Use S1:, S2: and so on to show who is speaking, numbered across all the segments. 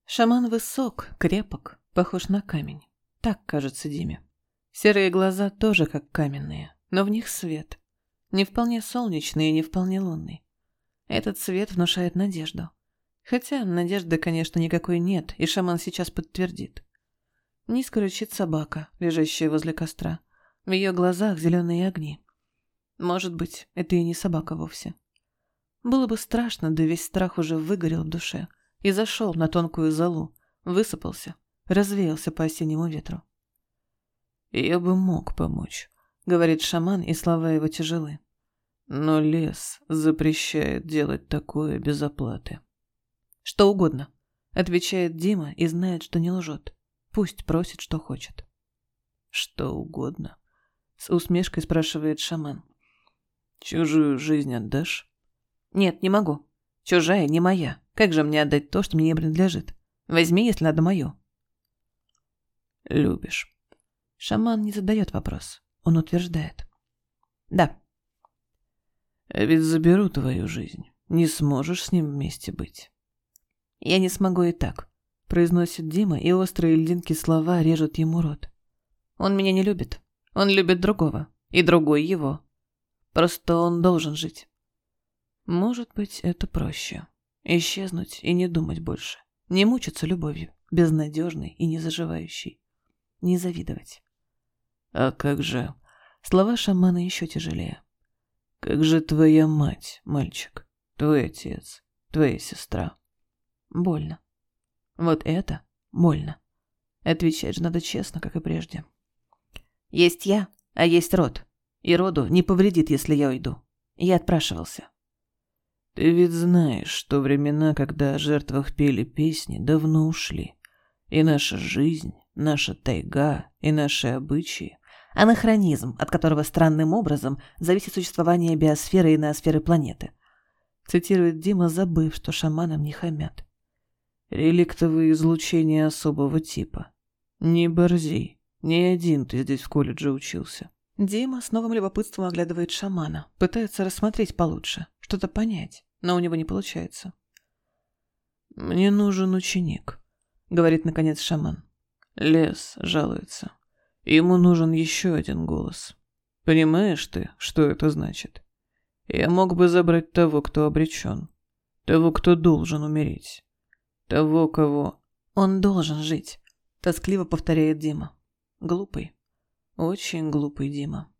S1: Шаман высок, крепок, похож на камень. Так кажется Диме. Серые глаза тоже как каменные, но в них свет. Не вполне солнечный и не вполне лунный. Этот свет внушает надежду. Хотя надежды, конечно, никакой нет, и шаман сейчас подтвердит. Низко рычит собака, лежащая возле костра. В ее глазах зеленые огни. Может быть, это и не собака вовсе. Было бы страшно, да весь страх уже выгорел в душе и зашел на тонкую золу, высыпался, развеялся по осеннему ветру. «Я бы мог помочь», — говорит шаман, и слова его тяжелы. «Но лес запрещает делать такое без оплаты». «Что угодно», — отвечает Дима и знает, что не лжет. Пусть просит, что хочет. «Что угодно», — с усмешкой спрашивает шаман. «Чужую жизнь отдашь?» «Нет, не могу. Чужая не моя. Как же мне отдать то, что мне не принадлежит? Возьми, если надо, мою». «Любишь?» Шаман не задает вопрос. Он утверждает. «Да». «А ведь заберу твою жизнь. Не сможешь с ним вместе быть». «Я не смогу и так», — произносит Дима, и острые льдинки слова режут ему рот. «Он меня не любит. Он любит другого. И другой его. Просто он должен жить». Может быть, это проще. Исчезнуть и не думать больше. Не мучиться любовью, безнадежной и незаживающей. Не завидовать. «А как же...» Слова шамана еще тяжелее. «Как же твоя мать, мальчик? Твой отец, твоя сестра?» Больно. Вот это больно. Отвечать же надо честно, как и прежде. «Есть я, а есть род. И роду не повредит, если я уйду. Я отпрашивался».
S2: «Ты ведь знаешь, что времена, когда о жертвах пели песни, давно ушли. И наша жизнь, наша тайга и наши обычаи —
S1: анахронизм, от которого странным образом зависит существование биосферы и ноосферы планеты», цитирует Дима, забыв, что шаманам не хамят.
S2: «Реликтовые излучения особого типа. Не борзи, не один ты здесь в колледже учился».
S1: Дима с новым любопытством оглядывает шамана, пытается рассмотреть получше, что-то понять, но у него не получается.
S2: «Мне нужен ученик», — говорит наконец шаман. «Лес жалуется. Ему нужен еще один голос. Понимаешь ты, что это значит? Я мог бы забрать того, кто обречен, того, кто должен умереть, того, кого...»
S1: «Он должен жить», — тоскливо повторяет Дима. Глупый. Очень глупый Дима.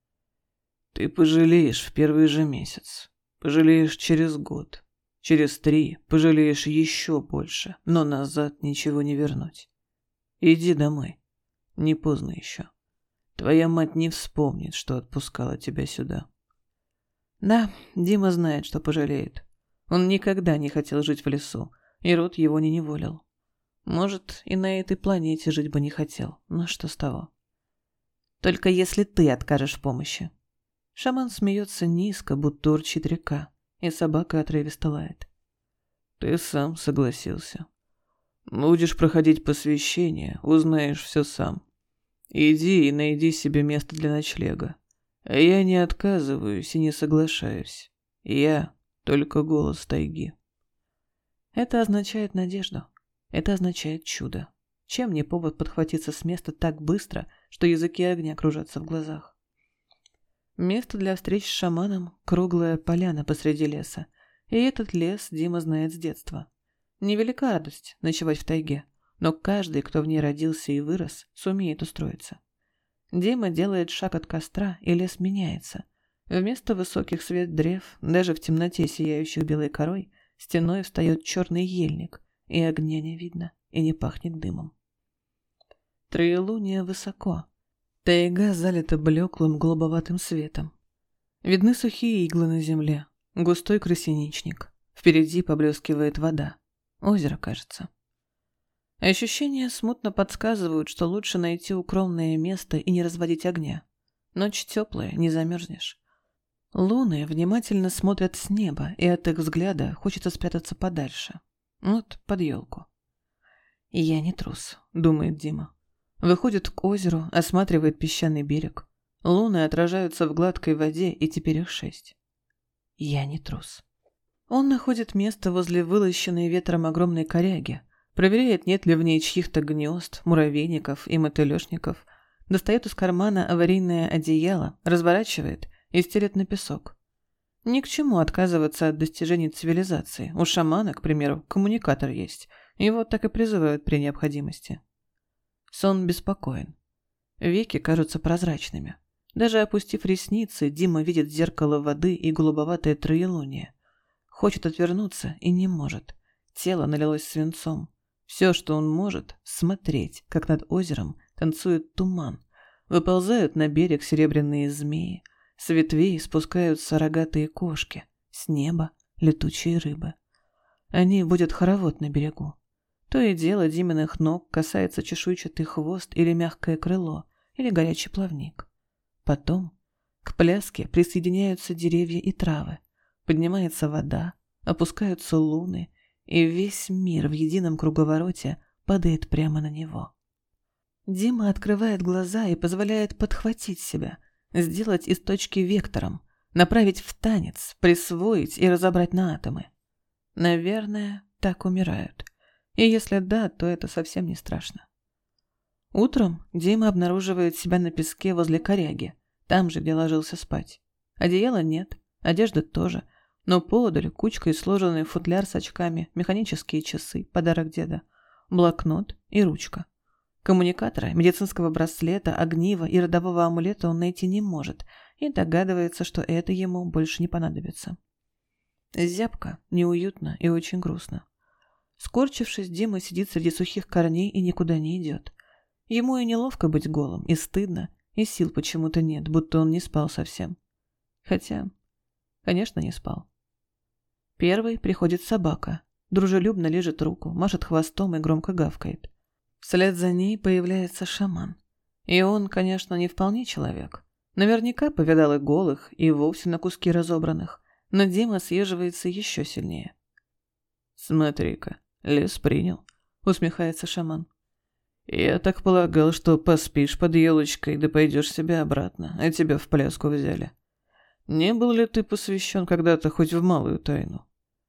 S2: «Ты пожалеешь в первый же месяц, пожалеешь через год, через 3 пожалеешь еще больше, но назад ничего не вернуть. Иди домой, не поздно еще. Твоя мать не вспомнит, что отпускала тебя сюда».
S1: Да, Дима знает, что пожалеет. Он никогда не хотел жить в лесу, и род его не неволил. Может, и на этой планете жить бы не хотел, но что с того? Только если ты откажешь в помощи. Шаман смеется низко, будто урчит река, и собака отрывисто лает.
S2: «Ты сам согласился. Будешь проходить посвящение, узнаешь все сам. Иди и найди себе место для ночлега. А я не отказываюсь и не соглашаюсь. Я только голос тайги».
S1: Это означает надежду. Это означает чудо. Чем не повод подхватиться с места так быстро, что языки огня кружатся в глазах? Место для встреч с шаманом — круглая поляна посреди леса. И этот лес Дима знает с детства. Невелика радость ночевать в тайге, но каждый, кто в ней родился и вырос, сумеет устроиться. Дима делает шаг от костра, и лес меняется. Вместо высоких свет древ, даже в темноте сияющих белой корой, стеной встает черный ельник, и огня не видно, и не пахнет дымом. Троелуния высоко. Тайга залита блеклым голубоватым светом. Видны сухие иглы на земле, густой красиничник. Впереди поблескивает вода. Озеро, кажется. Ощущения смутно подсказывают, что лучше найти укромное место и не разводить огня. Ночь теплая, не замерзнешь. Луны внимательно смотрят с неба, и от их взгляда хочется спрятаться подальше. Вот под елку. «Я не трус», — думает Дима. Выходит к озеру, осматривает песчаный берег. Луны отражаются в гладкой воде, и теперь их 6. Я не трус. Он находит место возле вылощенной ветром огромной коряги, Проверяет, нет ли в ней чьих-то гнезд, муравейников и мотылёшников. Достает из кармана аварийное одеяло, разворачивает и стелет на песок. Ни к чему отказываться от достижений цивилизации. У шамана, к примеру, коммуникатор есть. Его так и призывают при необходимости. Сон беспокоен. Веки кажутся прозрачными. Даже опустив ресницы, Дима видит зеркало воды и голубоватое троелуние. Хочет отвернуться и не может. Тело налилось свинцом. Все, что он может, смотреть, как над озером танцует туман. Выползают на берег серебряные змеи. С ветвей спускаются рогатые кошки. С неба летучие рыбы. Они водят хоровод на берегу. То и дело Диминых ног касается чешуйчатый хвост или мягкое крыло, или горячий плавник. Потом к пляске присоединяются деревья и травы. Поднимается вода, опускаются луны, и весь мир в едином круговороте падает прямо на него. Дима открывает глаза и позволяет подхватить себя, сделать из точки вектором, направить в танец, присвоить и разобрать на атомы. Наверное, так умирают. И если да, то это совсем не страшно. Утром Дима обнаруживает себя на песке возле коряги, там же, где ложился спать. Одеяла нет, одежды тоже, но поодаль кучкой сложенный футляр с очками, механические часы, подарок деда, блокнот и ручка. Коммуникатора, медицинского браслета, огнива и родового амулета он найти не может и догадывается, что это ему больше не понадобится. Зябко, неуютно и очень грустно. Скорчившись, Дима сидит среди сухих корней и никуда не идет. Ему и неловко быть голым, и стыдно, и сил почему-то нет, будто он не спал совсем. Хотя, конечно, не спал. Первой приходит собака, дружелюбно лижет руку, машет хвостом и громко гавкает. Вслед за ней появляется шаман. И он, конечно, не вполне человек. Наверняка повидал и голых, и вовсе на куски разобранных, но Дима съеживается еще сильнее. «Смотри-ка, лес принял», — усмехается шаман. «Я так полагал, что поспишь под елочкой, да пойдешь себе обратно, а тебя в пляску взяли. Не был ли ты посвящен когда-то хоть в малую тайну?»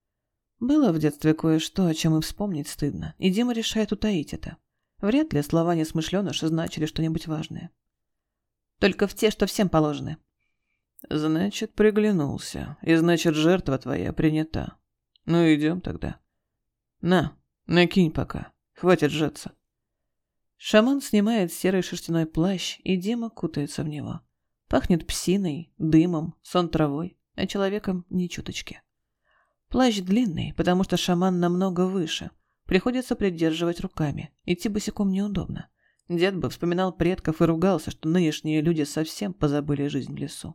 S1: Было в детстве кое-что, о чем и вспомнить стыдно, и Дима решает утаить это. Вряд ли слова несмышленыша значили что-нибудь важное. «Только в те, что всем положены». «Значит, приглянулся, и значит, жертва твоя принята. Ну, идем тогда. На, накинь пока, хватит сжаться». Шаман снимает серый шерстяной плащ, и Дима кутается в него. Пахнет псиной, дымом, сон травой, а человеком ни чуточки. Плащ длинный, потому что шаман намного выше. Приходится придерживать руками. Идти босиком неудобно. Дед бы вспоминал предков и ругался, что нынешние люди совсем позабыли жизнь в лесу.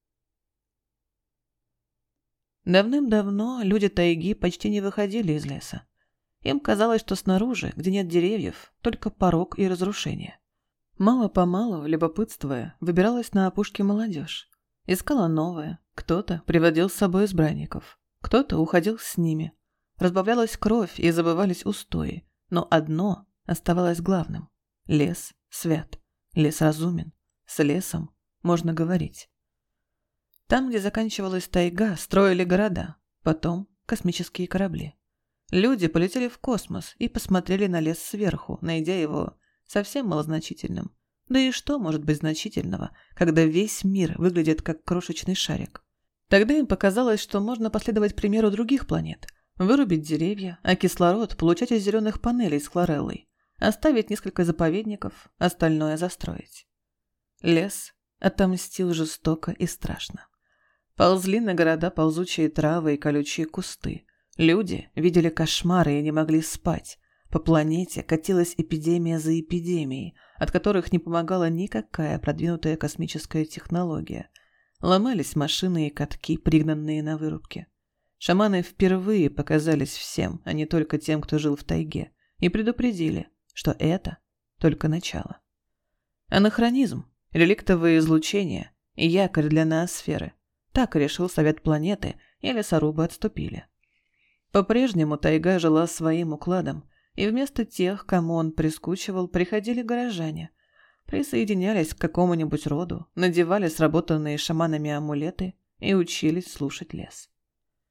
S1: Давным-давно люди тайги почти не выходили из леса. Им казалось, что снаружи, где нет деревьев, только порог и разрушение. Мало-помалу, любопытствуя, выбиралась на опушке молодежь. Искала новое. Кто-то приводил с собой избранников. Кто-то уходил с ними. Разбавлялась кровь и забывались устои. Но одно оставалось главным. Лес свят. Лес разумен. С лесом можно говорить. Там, где заканчивалась тайга, строили города. Потом космические корабли. Люди полетели в космос и посмотрели на лес сверху, найдя его совсем малозначительным. Да и что может быть значительного, когда весь мир выглядит как крошечный шарик? Тогда им показалось, что можно последовать примеру других планет, вырубить деревья, а кислород получать из зеленых панелей с хлореллой, оставить несколько заповедников, остальное застроить. Лес отомстил жестоко и страшно. Ползли на города ползучие травы и колючие кусты. Люди видели кошмары и не могли спать. По планете катилась эпидемия за эпидемией, от которых не помогала никакая продвинутая космическая технология. Ломались машины и катки, пригнанные на вырубки. Шаманы впервые показались всем, а не только тем, кто жил в тайге, и предупредили, что это только начало. Анахронизм, реликтовое излучение и якорь для ноосферы. Так решил Совет планеты, и лесорубы отступили. По-прежнему тайга жила своим укладом, и вместо тех, кому он прискучивал, приходили горожане. Присоединялись к какому-нибудь роду, надевали сработанные шаманами амулеты и учились слушать лес.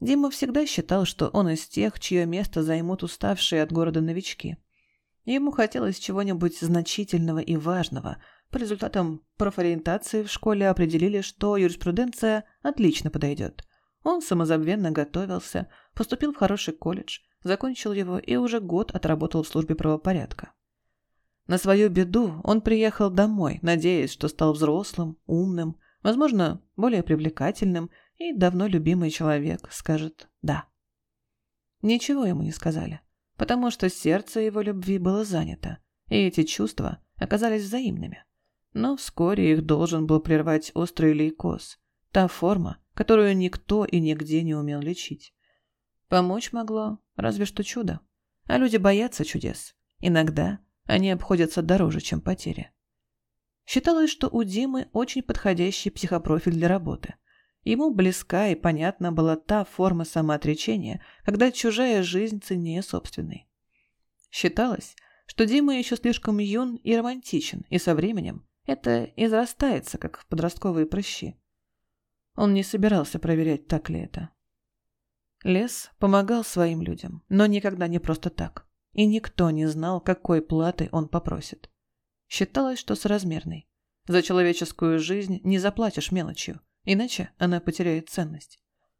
S1: Дима всегда считал, что он из тех, чье место займут уставшие от города новички. Ему хотелось чего-нибудь значительного и важного. По результатам профориентации в школе определили, что юриспруденция отлично подойдет. Он самозабвенно готовился, поступил в хороший колледж, закончил его и уже год отработал в службе правопорядка. На свою беду он приехал домой, надеясь, что стал взрослым, умным, возможно, более привлекательным, и давно любимый человек скажет «да». Ничего ему не сказали, потому что сердце его любви было занято, и эти чувства оказались взаимными. Но вскоре их должен был прервать острый лейкоз, та форма, которую никто и нигде не умел лечить. Помочь могло разве что чудо, а люди боятся чудес. Иногда они обходятся дороже, чем потери. Считалось, что у Димы очень подходящий психопрофиль для работы. Ему близка и понятна была та форма самоотречения, когда чужая жизнь ценнее собственной. Считалось, что Дима еще слишком юн и романтичен, и со временем это израстается, как подростковые прыщи. Он не собирался проверять, так ли это. Лес помогал своим людям, но никогда не просто так. И никто не знал, какой платы он попросит. Считалось, что соразмерной. За человеческую жизнь не заплатишь мелочью, иначе она потеряет ценность.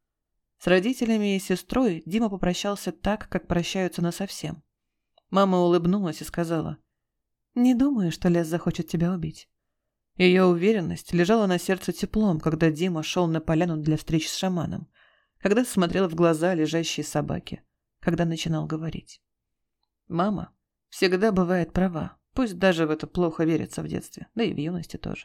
S1: С родителями и сестрой Дима попрощался так, как прощаются насовсем. Мама улыбнулась и сказала: «Не думаю, что Лес захочет тебя убить». Ее уверенность лежала на сердце теплом, когда Дима шел на поляну для встреч с шаманом, когда смотрел в глаза лежащей собаки, когда начинал говорить. Мама всегда бывает права, пусть даже в это плохо верится в детстве, да и в юности тоже.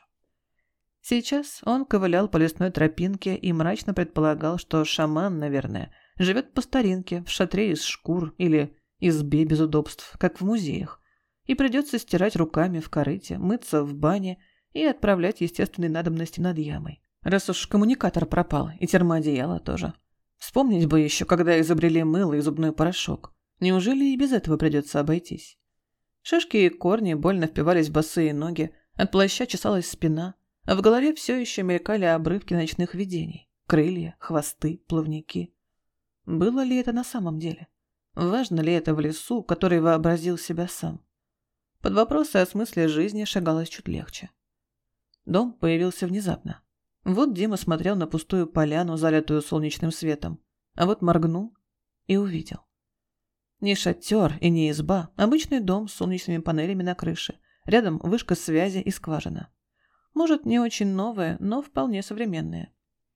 S1: Сейчас он ковылял по лесной тропинке и мрачно предполагал, что шаман, наверное, живет по старинке, в шатре из шкур или избе без удобств, как в музеях, и придется стирать руками в корыте, мыться в бане и отправлять естественные надобности над ямой. Раз уж коммуникатор пропал, и термоодеяло тоже. Вспомнить бы еще, когда изобрели мыло и зубной порошок. Неужели и без этого придется обойтись? Шишки и корни больно впивались в босые ноги, от плаща чесалась спина, а в голове все еще мелькали обрывки ночных видений. Крылья, хвосты, плавники. Было ли это на самом деле? Важно ли это в лесу, который вообразил себя сам? Под вопросы о смысле жизни шагалось чуть легче. Дом появился внезапно. Вот Дима смотрел на пустую поляну, залитую солнечным светом, а вот моргнул и увидел. Не шатер и не изба, обычный дом с солнечными панелями на крыше, рядом вышка связи и скважина. Может, не очень новая, но вполне современная.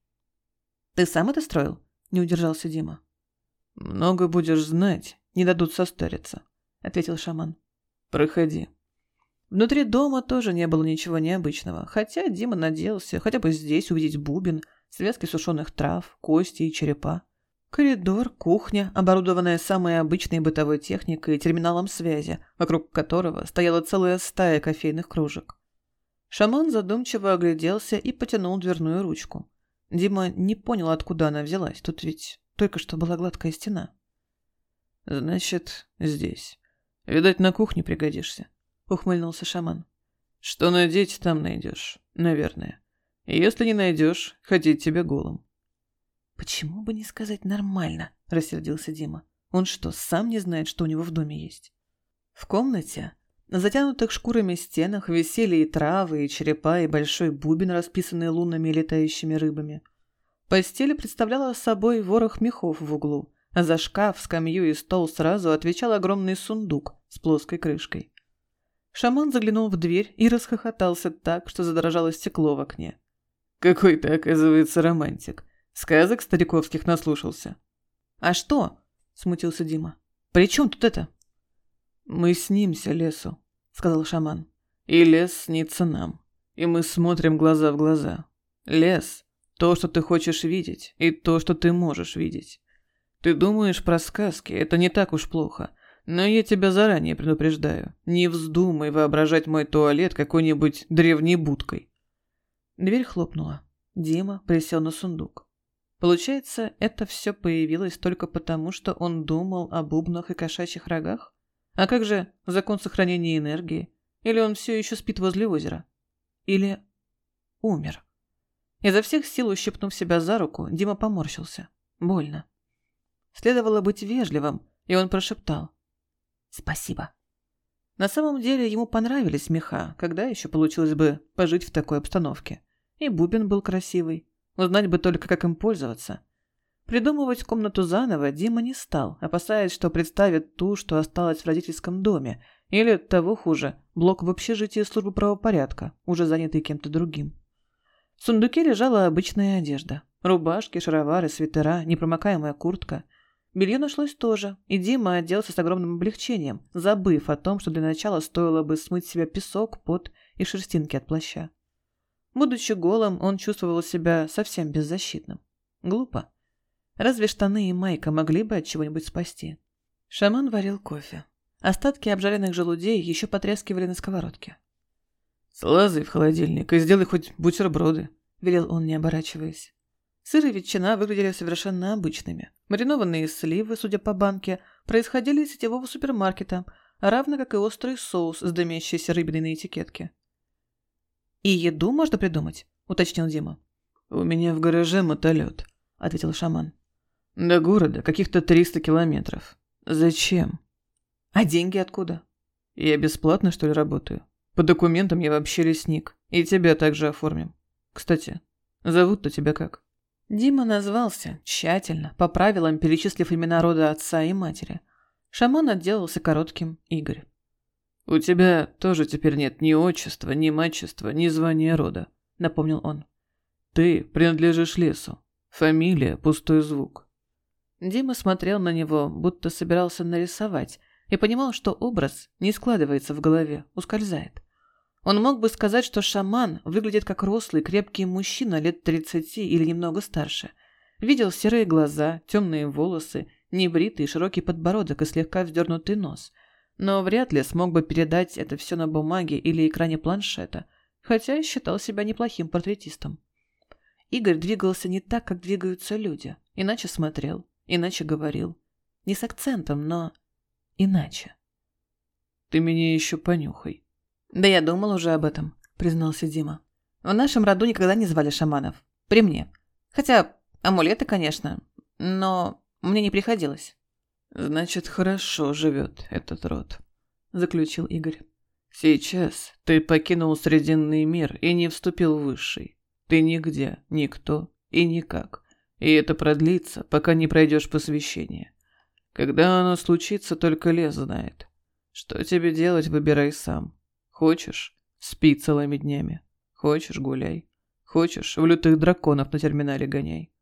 S1: «Ты сам это строил?» – не удержался Дима. «Много будешь знать, не дадут состариться», – ответил шаман. «Проходи». Внутри дома тоже не было ничего необычного, хотя Дима надеялся хотя бы здесь увидеть бубен, связки сушеных трав, кости и черепа. Коридор, кухня, оборудованная самой обычной бытовой техникой и терминалом связи, вокруг которого стояла целая стая кофейных кружек. Шаман задумчиво огляделся и потянул дверную ручку. Дима не понял, откуда она взялась, тут ведь только что была гладкая стена. «Значит, здесь. Видать, на кухне пригодишься», — ухмыльнулся шаман. «Что надеть, там найдешь, наверное. Если не найдешь, ходить тебе голым». «Почему бы не сказать нормально?» – рассердился Дима. «Он что, сам не знает, что у него в доме есть?» В комнате, на затянутых шкурами стенах, висели и травы, и черепа, и большой бубен, расписанный лунами и летающими рыбами. Постель представляла собой ворох мехов в углу, а за шкаф, скамью и стол сразу отвечал огромный сундук с плоской крышкой. Шаман заглянул в дверь и расхохотался так, что задрожало стекло в окне. «Какой ты, оказывается, романтик. Сказок стариковских наслушался». «А что?» – смутился Дима. «При чем тут это?» «Мы снимся лесу», – сказал шаман. «И лес снится нам. И мы смотрим глаза в глаза. Лес – то, что ты хочешь видеть, и то, что ты можешь видеть. Ты думаешь про сказки, это не так уж плохо. Но я тебя заранее предупреждаю. Не вздумай воображать мой туалет какой-нибудь древней будкой». Дверь хлопнула. Дима присел на сундук. Получается, это все появилось только потому, что он думал о бубнах и кошачьих рогах? А как же закон сохранения энергии? Или он все еще спит возле озера? Или умер? Изо всех сил ущипнув себя за руку, Дима поморщился. больно. Следовало быть вежливым, и он прошептал: «Спасибо». На самом деле ему понравились меха, когда еще получилось бы пожить в такой обстановке. И бубен был красивый, узнать бы только, как им пользоваться. Придумывать комнату заново Дима не стал, опасаясь, что представит ту, что осталась в родительском доме, или, того хуже, блок в общежитии службы правопорядка, уже занятый кем-то другим. В сундуке лежала обычная одежда. Рубашки, шаровары, свитера, непромокаемая куртка. Белье нашлось тоже, и Дима оделся с огромным облегчением, забыв о том, что для начала стоило бы смыть с себя песок, пот и шерстинки от плаща. Будучи голым, он чувствовал себя совсем беззащитным. Глупо. Разве штаны и майка могли бы от чего-нибудь спасти? Шаман варил кофе. Остатки обжаренных желудей еще потрескивали на сковородке.
S2: «Слазай в холодильник и сделай хоть бутерброды»,
S1: — велел он, не оборачиваясь. Сыр и ветчина выглядели совершенно обычными. Маринованные сливы, судя по банке, происходили из сетевого супермаркета, равно как и острый соус с дымящейся рыбиной на этикетке. «И еду можно придумать?» — уточнил Дима.
S2: «У меня в гараже мотолет», — ответил шаман. «До города каких-то 300 километров. Зачем?»
S1: «А деньги откуда?»
S2: «Я бесплатно, что ли, работаю? По документам я вообще лесник. И тебя также оформим. Кстати, зовут-то тебя как?»
S1: Дима назвался, тщательно, по правилам перечислив имена рода отца и матери. Шаман отделался коротким: Игорь.
S2: «У тебя тоже теперь нет ни отчества, ни мачества, ни звания рода», — напомнил он. «Ты принадлежишь лесу. Фамилия — пустой звук».
S1: Дима смотрел на него, будто собирался нарисовать, и понимал, что образ не складывается в голове, ускользает. Он мог бы сказать, что шаман выглядит как рослый, крепкий мужчина лет 30 или немного старше. Видел серые глаза, темные волосы, небритый широкий подбородок и слегка вздернутый нос. Но вряд ли смог бы передать это все на бумаге или экране планшета, хотя и считал себя неплохим портретистом. Игорь двигался не так, как двигаются люди, иначе смотрел, иначе говорил. Не с акцентом, но иначе.
S2: «Ты меня еще понюхай».
S1: «Да я думал уже об этом», — признался Дима. «В нашем роду никогда не звали шаманов. При мне. Хотя амулеты, конечно, но мне не приходилось».
S2: «Значит, хорошо живет этот род», — заключил Игорь. «Сейчас ты покинул Срединный мир и не вступил в Высший. Ты нигде, никто и никак. И это продлится, пока не пройдешь посвящение. Когда оно случится, только лес знает. Что тебе делать, выбирай сам. Хочешь — спи целыми днями. Хочешь — гуляй. Хочешь — в лютых драконов на терминале гоняй».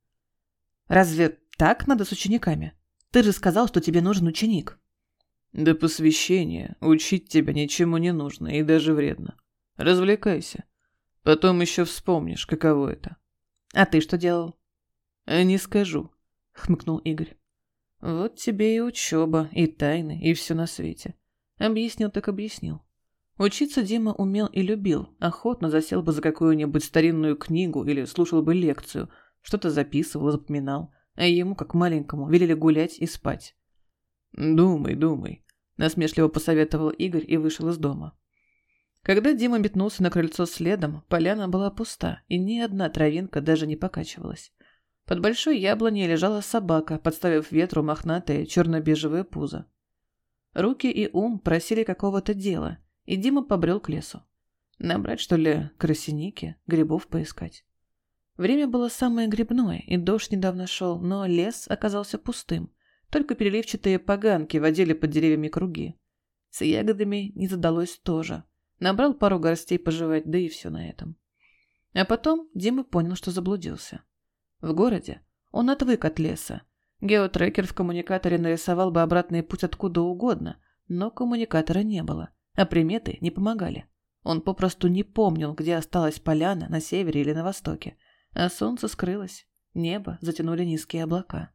S1: «Разве так надо с учениками? Ты же сказал, что тебе нужен ученик».
S2: «До посвящения учить тебя ничему не нужно и даже вредно. Развлекайся. Потом еще вспомнишь, каково это».
S1: «А ты что делал?»
S2: «Не скажу», — хмыкнул Игорь.
S1: «Вот тебе и учеба, и тайны, и все на свете». Объяснил так объяснил. Учиться Дима умел и любил, охотно засел бы за какую-нибудь старинную книгу или слушал бы лекцию, что-то записывал, запоминал, а ему, как маленькому, велели гулять и спать.
S2: «Думай, думай», —
S1: насмешливо посоветовал Игорь и вышел из дома. Когда Дима метнулся на крыльцо следом, поляна была пуста, и ни одна травинка даже не покачивалась. Под большой яблоней лежала собака, подставив ветру мохнатое черно-бежевое пузо. Руки и ум просили какого-то дела, и Дима побрел к лесу. Набрать, что ли, красиники, грибов поискать. Время было самое грибное, и дождь недавно шел, но лес оказался пустым. Только переливчатые поганки водили под деревьями круги. С ягодами не задалось тоже. Набрал пару горстей пожевать, да и все на этом. А потом Дима понял, что заблудился. В городе он отвык от леса. Геотрекер в коммуникаторе нарисовал бы обратный путь откуда угодно, но коммуникатора не было, а приметы не помогали. Он попросту не помнил, где осталась поляна, на севере или на востоке, а солнце скрылось, небо затянули низкие облака.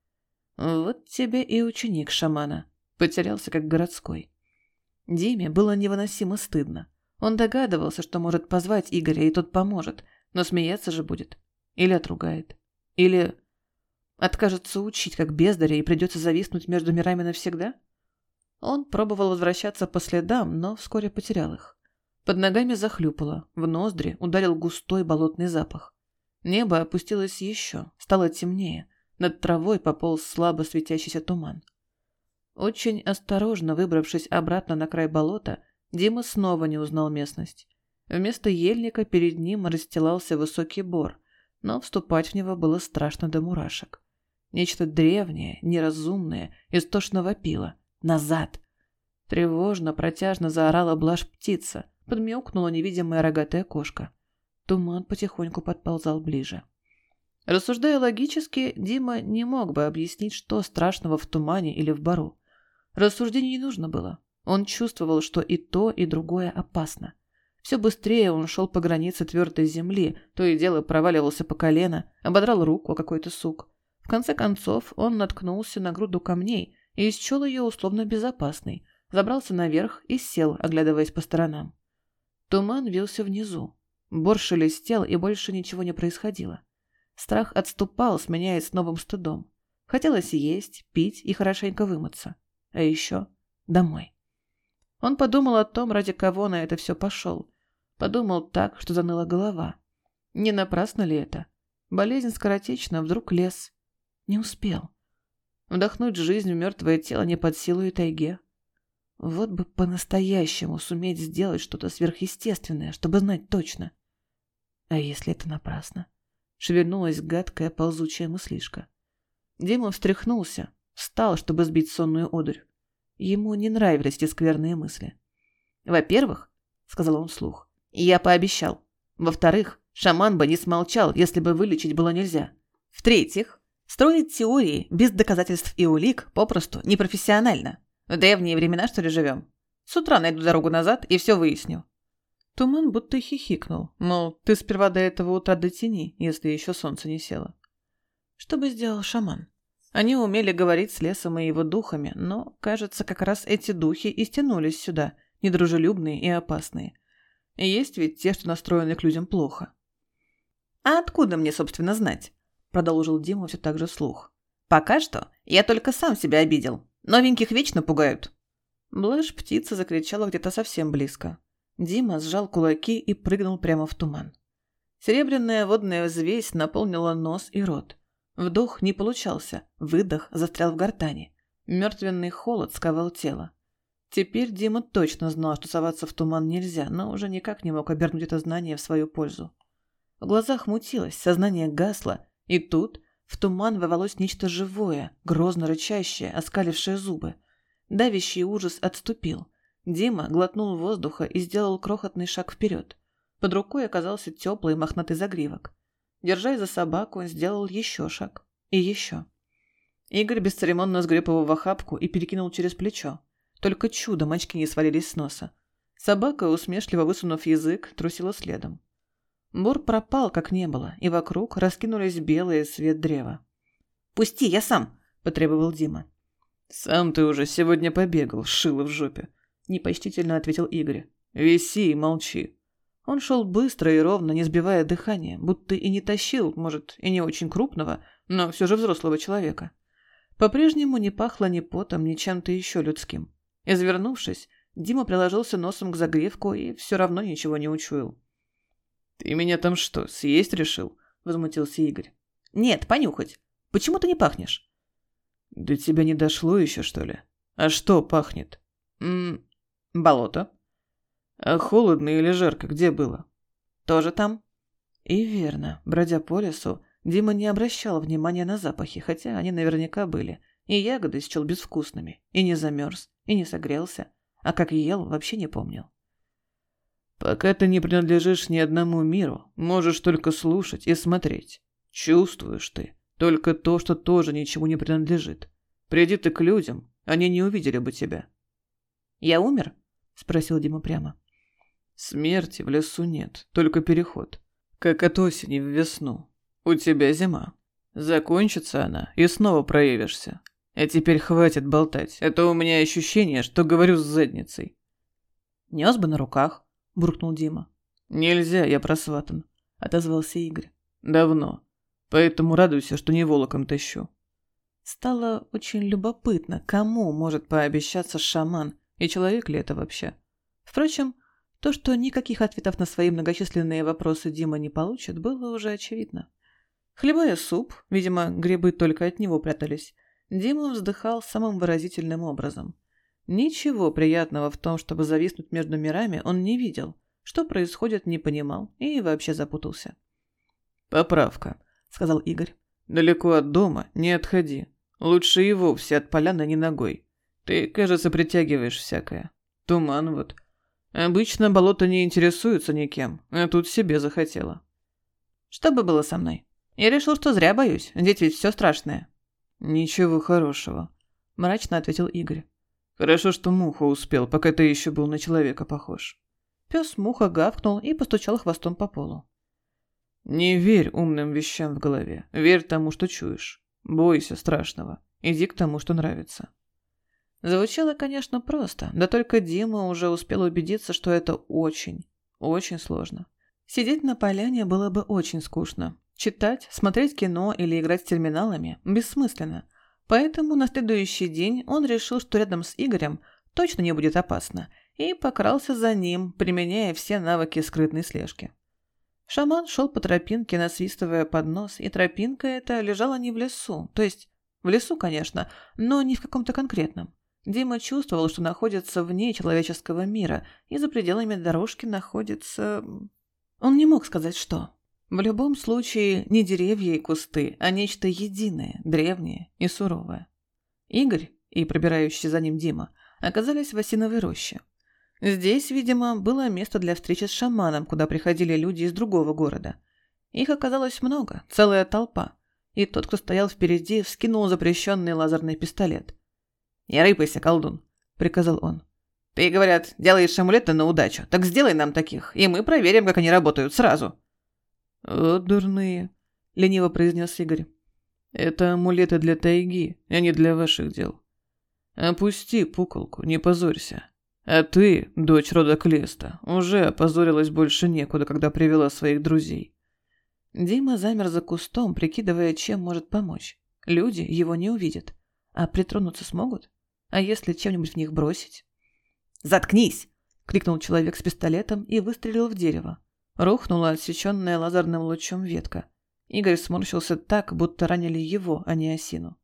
S1: Вот тебе и ученик шамана, потерялся как городской. Диме было невыносимо стыдно. Он догадывался, что может позвать Игоря, и тот поможет, но смеяться же будет. Или отругает. Или откажется учить, как бездаря, и придется зависнуть между мирами навсегда? Он пробовал возвращаться по следам, но вскоре потерял их. Под ногами захлюпало, в ноздри ударил густой болотный запах. Небо опустилось еще, стало темнее. Над травой пополз слабо светящийся туман. Очень осторожно выбравшись обратно на край болота, Дима снова не узнал местность. Вместо ельника перед ним расстилался высокий бор, но вступать в него было страшно до мурашек. Нечто древнее, неразумное, истошно вопило. Назад! Тревожно, протяжно заорала блажь птица, подмяукнула невидимая рогатая кошка. Туман потихоньку подползал ближе. Рассуждая логически, Дима не мог бы объяснить, что страшного в тумане или в бору. Рассуждений не нужно было. Он чувствовал, что и то, и другое опасно. Все быстрее он шел по границе твердой земли, то и дело проваливался по колено, ободрал руку о какой-то сук. В конце концов он наткнулся на груду камней и счел ее условно безопасной, забрался наверх и сел, оглядываясь по сторонам. Туман вился внизу. Бор шелестел, и больше ничего не происходило. Страх отступал, сменяясь новым стыдом. Хотелось есть, пить и хорошенько вымыться. А еще домой. Он подумал о том, ради кого на это все пошел. Подумал так, что заныла голова. Не напрасно ли это? Болезнь скоротечна, вдруг лес. Не успел. Вдохнуть жизнь в мертвое тело не под силу и тайге. Вот бы по-настоящему суметь сделать что-то сверхъестественное, чтобы знать точно. А если это напрасно? Шевельнулась гадкая ползучая мыслишка. Дима встряхнулся, встал, чтобы сбить сонную одурь. Ему не нравились эти скверные мысли. «Во-первых, — сказал он вслух, — я пообещал. Во-вторых, шаман бы не смолчал, если бы вылечить было нельзя. В-третьих, строить теории без доказательств и улик попросту непрофессионально. В древние времена, что ли, живем? С утра найду дорогу назад и все выясню». Туман будто хихикнул, мол, ты сперва до этого утра дотяни, если еще солнце не село. Что бы сделал шаман? Они умели говорить с лесом и его духами, но, кажется, как раз эти духи и стянулись сюда, недружелюбные и опасные. И есть ведь те, что настроены к людям плохо. «А откуда мне, собственно, знать?» — продолжил Дима все так же вслух. «Пока что я только сам себя обидел. Новеньких вечно пугают». Блажь птица закричала где-то совсем близко. Дима сжал кулаки и прыгнул прямо в туман. Серебряная водная взвесь наполнила нос и рот. Вдох не получался, выдох застрял в гортани. Мертвенный холод сковал тело. Теперь Дима точно знал, что соваться в туман нельзя, но уже никак не мог обернуть это знание в свою пользу. В глазах мутилось, сознание гасло, и тут в туман ворвалось нечто живое, грозно рычащее, оскалившее зубы. Давящий ужас отступил. Дима глотнул воздуха и сделал крохотный шаг вперед. Под рукой оказался теплый мохнатый загривок. Держась за собаку, он сделал еще шаг. И еще. Игорь бесцеремонно сгреб его в охапку и перекинул через плечо. Только чудом очки не свалились с носа. Собака, усмешливо высунув язык, трусила следом. Бор пропал, как не было, и вокруг раскинулись белые свет древа. «Пусти, я сам!» – потребовал Дима. «Сам ты уже сегодня побегал, шило в жопе», – непочтительно ответил Игорь. «Виси и молчи». Он шел быстро и ровно, не сбивая дыхания, будто и не тащил, может, и не очень крупного, но все же взрослого человека. По-прежнему не пахло ни потом, ни чем-то еще людским. Извернувшись, Дима приложился носом к загревку и все равно ничего не учуял. «Ты меня там что, съесть решил?» – возмутился Игорь. «Нет, понюхать. Почему ты не пахнешь?» «До тебя не дошло еще, что ли? А что пахнет?» «Болото». «А холодно или жарко где было?» «Тоже там». И верно, бродя по лесу, Дима не обращал внимания на запахи, хотя они наверняка были, и ягоды счел безвкусными, и не замерз, и не согрелся, а как ел, вообще не помнил. «Пока ты не принадлежишь ни одному миру, можешь только слушать и смотреть. Чувствуешь ты только то, что тоже ничему не принадлежит. Приди ты к людям, они не увидели бы тебя». «Я умер?» – спросил Дима прямо. «Смерти в лесу нет, только переход. Как от осени в весну. У тебя зима. Закончится она, и снова проявишься. А теперь хватит болтать, это у меня ощущение, что говорю с задницей». «Нес бы на руках», – буркнул Дима. «Нельзя, я просватан», – отозвался Игорь. «Давно. Поэтому радуйся, что не волоком тащу». Стало очень любопытно, кому может пообещаться шаман, и человек ли это вообще. Впрочем, то, что никаких ответов на свои многочисленные вопросы Дима не получит, было уже очевидно. Хлебая суп, видимо, грибы только от него прятались, Дима вздыхал самым выразительным образом. Ничего приятного в том, чтобы зависнуть между мирами, он не видел. Что происходит, не понимал и вообще запутался.
S2: «Поправка», — сказал Игорь. «Далеко от дома не отходи. Лучше и вовсе от поляны не ногой. Ты, кажется, притягиваешь всякое. Туман вот. Обычно болото не интересуется никем, а тут себе захотела».
S1: «Что бы было со мной? Я решил, что зря боюсь, здесь ведь все страшное».
S2: «Ничего хорошего», — мрачно ответил Игорь. «Хорошо, что Муха успел, пока ты еще был на человека похож».
S1: Пес Муха гавкнул и постучал хвостом по полу.
S2: «Не верь умным вещам в голове. Верь тому, что чуешь. Бойся страшного. Иди к тому, что нравится».
S1: Звучало, конечно, просто, да только Дима уже успел убедиться, что это очень, очень сложно. Сидеть на поляне было бы очень скучно. Читать, смотреть кино или играть с терминалами бессмысленно. Поэтому на следующий день он решил, что рядом с Игорем точно не будет опасно, и покрался за ним, применяя все навыки скрытной слежки. Шаман шел по тропинке, насвистывая под нос, и тропинка эта лежала не в лесу, то есть в лесу, конечно, но не в каком-то конкретном. Дима чувствовал, что находится вне человеческого мира, и за пределами дорожки находится... Он не мог сказать, что. В любом случае, не деревья и кусты, а нечто единое, древнее и суровое. Игорь и пробирающий за ним Дима оказались в осиновой роще. Здесь, видимо, было место для встречи с шаманом, куда приходили люди из другого города. Их оказалось много, целая толпа. И тот, кто стоял впереди, вскинул запрещенный лазерный пистолет. «Не рыпайся, колдун», — приказал он. «Ты, говорят, делаешь амулеты на удачу, так сделай нам таких, и мы проверим, как они работают сразу».
S2: «Вот дурные», — лениво произнес Игорь. «Это амулеты для тайги, а не для ваших дел. Опусти пуколку, не позорься. А ты, дочь рода Клеста, уже опозорилась больше некуда, когда привела своих друзей».
S1: Дима замер за кустом, прикидывая, чем может помочь. Люди его не увидят. А притронуться смогут? А если чем-нибудь в них бросить? «Заткнись!» — крикнул человек с пистолетом и выстрелил в дерево. Рухнула отсеченная лазерным лучом ветка. Игорь сморщился так, будто ранили его, а не осину.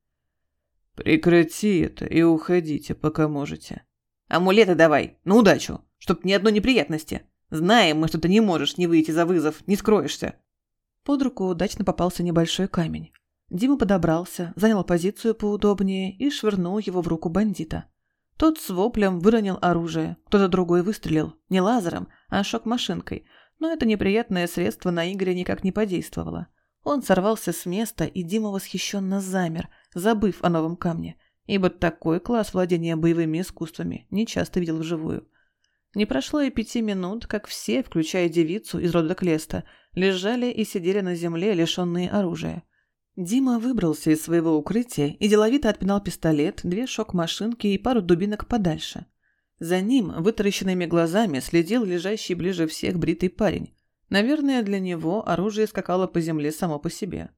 S2: «Прекрати это и уходите, пока можете».
S1: «Амулеты давай, на удачу, чтоб ни одной неприятности. Знаем мы, что ты не можешь не выйти за вызов, не скроешься». Под руку удачно попался небольшой камень. Дима подобрался, занял позицию поудобнее и швырнул его в руку бандита. Тот с воплем выронил оружие, кто-то другой выстрелил, не лазером, а шок-машинкой, но это неприятное средство на Игоря никак не подействовало. Он сорвался с места, и Дима восхищенно замер, забыв о новом камне, ибо такой класс владения боевыми искусствами не часто видел вживую. Не прошло и 5 минут, как все, включая девицу из рода Клеста, лежали и сидели на земле, лишенные оружия. Дима выбрался из своего укрытия и деловито отпинал пистолет, 2 шок-машинки и пару дубинок подальше. За ним, вытаращенными глазами, следил лежащий ближе всех бритый парень. Наверное, для него оружие скакало по земле само по себе.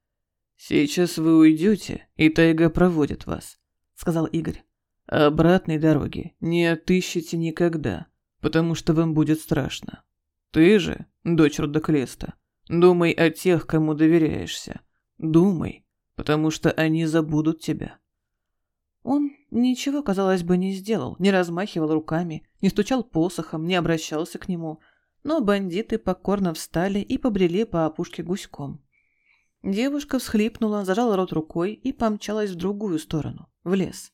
S2: «Сейчас вы уйдете, и тайга проводит вас», — сказал Игорь. «А обратной дороги не отыщете никогда, потому что вам будет страшно. Ты же, дочь рода Клеста, думай о тех, кому доверяешься. Думай, потому что они забудут тебя».
S1: Он ничего, казалось бы, не сделал, не размахивал руками, не стучал посохом, не обращался к нему, но бандиты покорно встали и побрели по опушке гуськом. Девушка всхлипнула, зажала рот рукой и помчалась в другую сторону, в лес.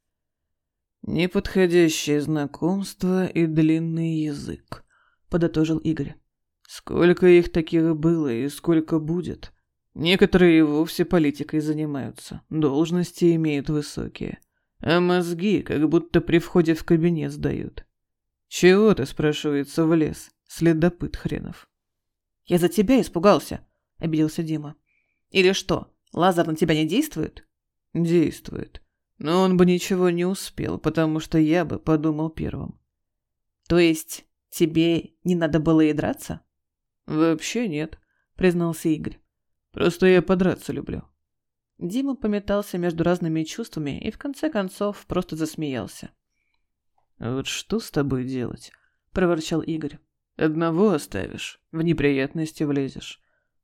S2: «Неподходящее знакомство и длинный язык», — подытожил Игорь. «Сколько их таких было и сколько будет? Некоторые и вовсе политикой занимаются, должности имеют высокие, а мозги как будто при входе в кабинет сдают. Чего ты, спрашивается, в лес, следопыт хренов?»
S1: «Я за тебя испугался», — обиделся Дима. «Или что, лазер на тебя не действует?»
S2: «Действует. Но он бы ничего не успел, потому что я бы подумал первым».
S1: «То есть тебе не надо было и драться?»
S2: «Вообще нет», — признался Игорь. «Просто я подраться люблю».
S1: Дима пометался между разными чувствами и в конце концов просто засмеялся.
S2: «Вот что с тобой делать?» — проворчал Игорь. «Одного оставишь, в неприятности влезешь.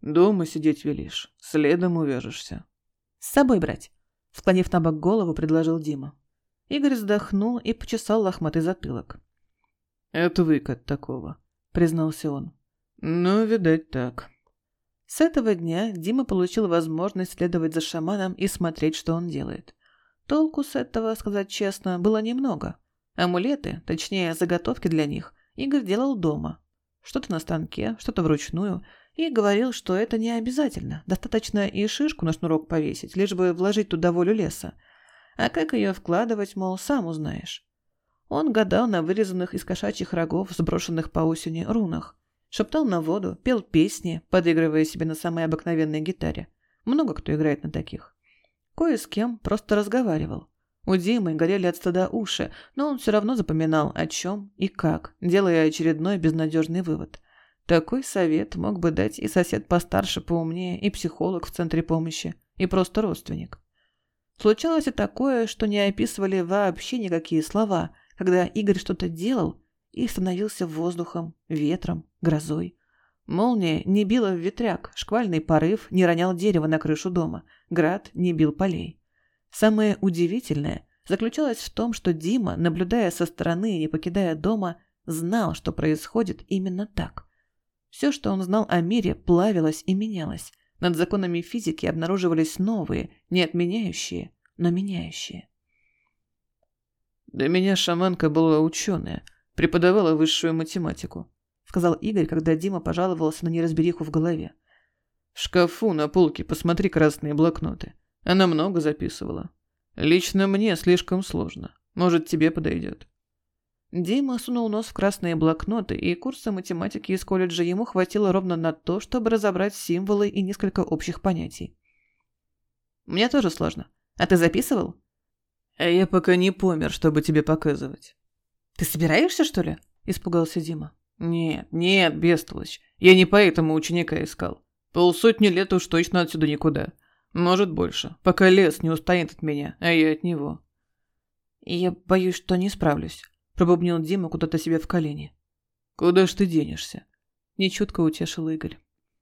S2: Дома сидеть велишь, следом увяжешься.
S1: С собой брать. Склонив на бок голову, предложил Дима. Игорь вздохнул и почесал лохматый затылок.
S2: Это выкат такого, признался он. Ну, видать, так.
S1: С этого дня Дима получил возможность следовать за шаманом и смотреть, что он делает. Толку с этого, сказать честно, было немного. Амулеты, точнее заготовки для них, Игорь делал дома. Что-то на станке, что-то вручную, и говорил, что это не обязательно. Достаточно и шишку на шнурок повесить, лишь бы вложить туда волю леса. А как ее вкладывать, мол, сам узнаешь. Он гадал на вырезанных из кошачьих рогов, сброшенных по осени, рунах. Шептал на воду, пел песни, подыгрывая себе на самой обыкновенной гитаре. Много кто играет на таких. Кое с кем просто разговаривал. У Димы горели от стыда уши, но он все равно запоминал, о чем и как, делая очередной безнадежный вывод. Такой совет мог бы дать и сосед постарше, поумнее, и психолог в центре помощи, и просто родственник. Случалось и такое, что не описывали вообще никакие слова, когда Игорь что-то делал и становился воздухом, ветром, грозой. Молния не била в ветряк, шквальный порыв не ронял дерево на крышу дома, град не бил полей. Самое удивительное заключалось в том, что Дима, наблюдая со стороны и не покидая дома, знал, что происходит именно так. Все, что он знал о мире, плавилось и менялось. Над законами физики обнаруживались новые, не отменяющие, но меняющие.
S2: «До меня шаманка была ученая, преподавала высшую математику»,
S1: сказал Игорь, когда Дима пожаловался на неразбериху в голове.
S2: «В шкафу на полке посмотри красные блокноты. Она много записывала. Лично мне слишком сложно. Может, тебе подойдет».
S1: Дима сунул нос в красные блокноты, и курса математики из колледжа ему хватило ровно на то, чтобы разобрать символы и несколько общих понятий. «Мне тоже сложно. А ты записывал?»
S2: «А я пока не помер, чтобы тебе показывать».
S1: «Ты собираешься, что ли?» – испугался Дима.
S2: «Нет, бестолочь. Я не поэтому ученика искал. 500 лет уж точно отсюда никуда. Может, больше, пока лес не устанет от меня, а я от него».
S1: «Я боюсь, что не справлюсь», – пробубнил Дима куда-то себе в колени.
S2: «Куда ж ты денешься?»
S1: – нечутко утешил Игорь.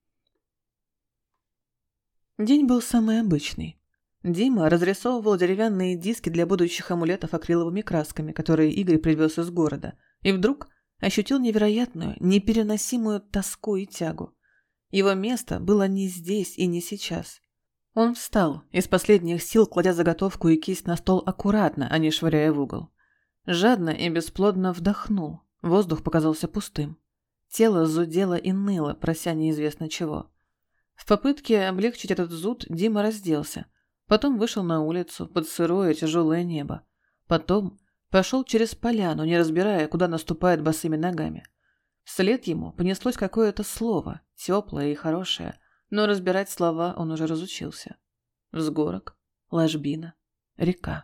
S1: День был самый обычный. Дима разрисовывал деревянные диски для будущих амулетов акриловыми красками, которые Игорь привез из города, и вдруг ощутил невероятную, непереносимую тоску и тягу. Его место было не здесь и не сейчас. Он встал, из последних сил кладя заготовку и кисть на стол аккуратно, а не швыряя в угол. Жадно и бесплодно вдохнул. Воздух показался пустым. Тело зудело и ныло, прося неизвестно чего. В попытке облегчить этот зуд Дима разделся. Потом вышел на улицу под сырое тяжелое небо. Потом пошел через поляну, не разбирая, куда наступает босыми ногами. Вслед ему понеслось какое-то слово, теплое и хорошее, но разбирать слова он уже разучился. Взгорок, ложбина, река.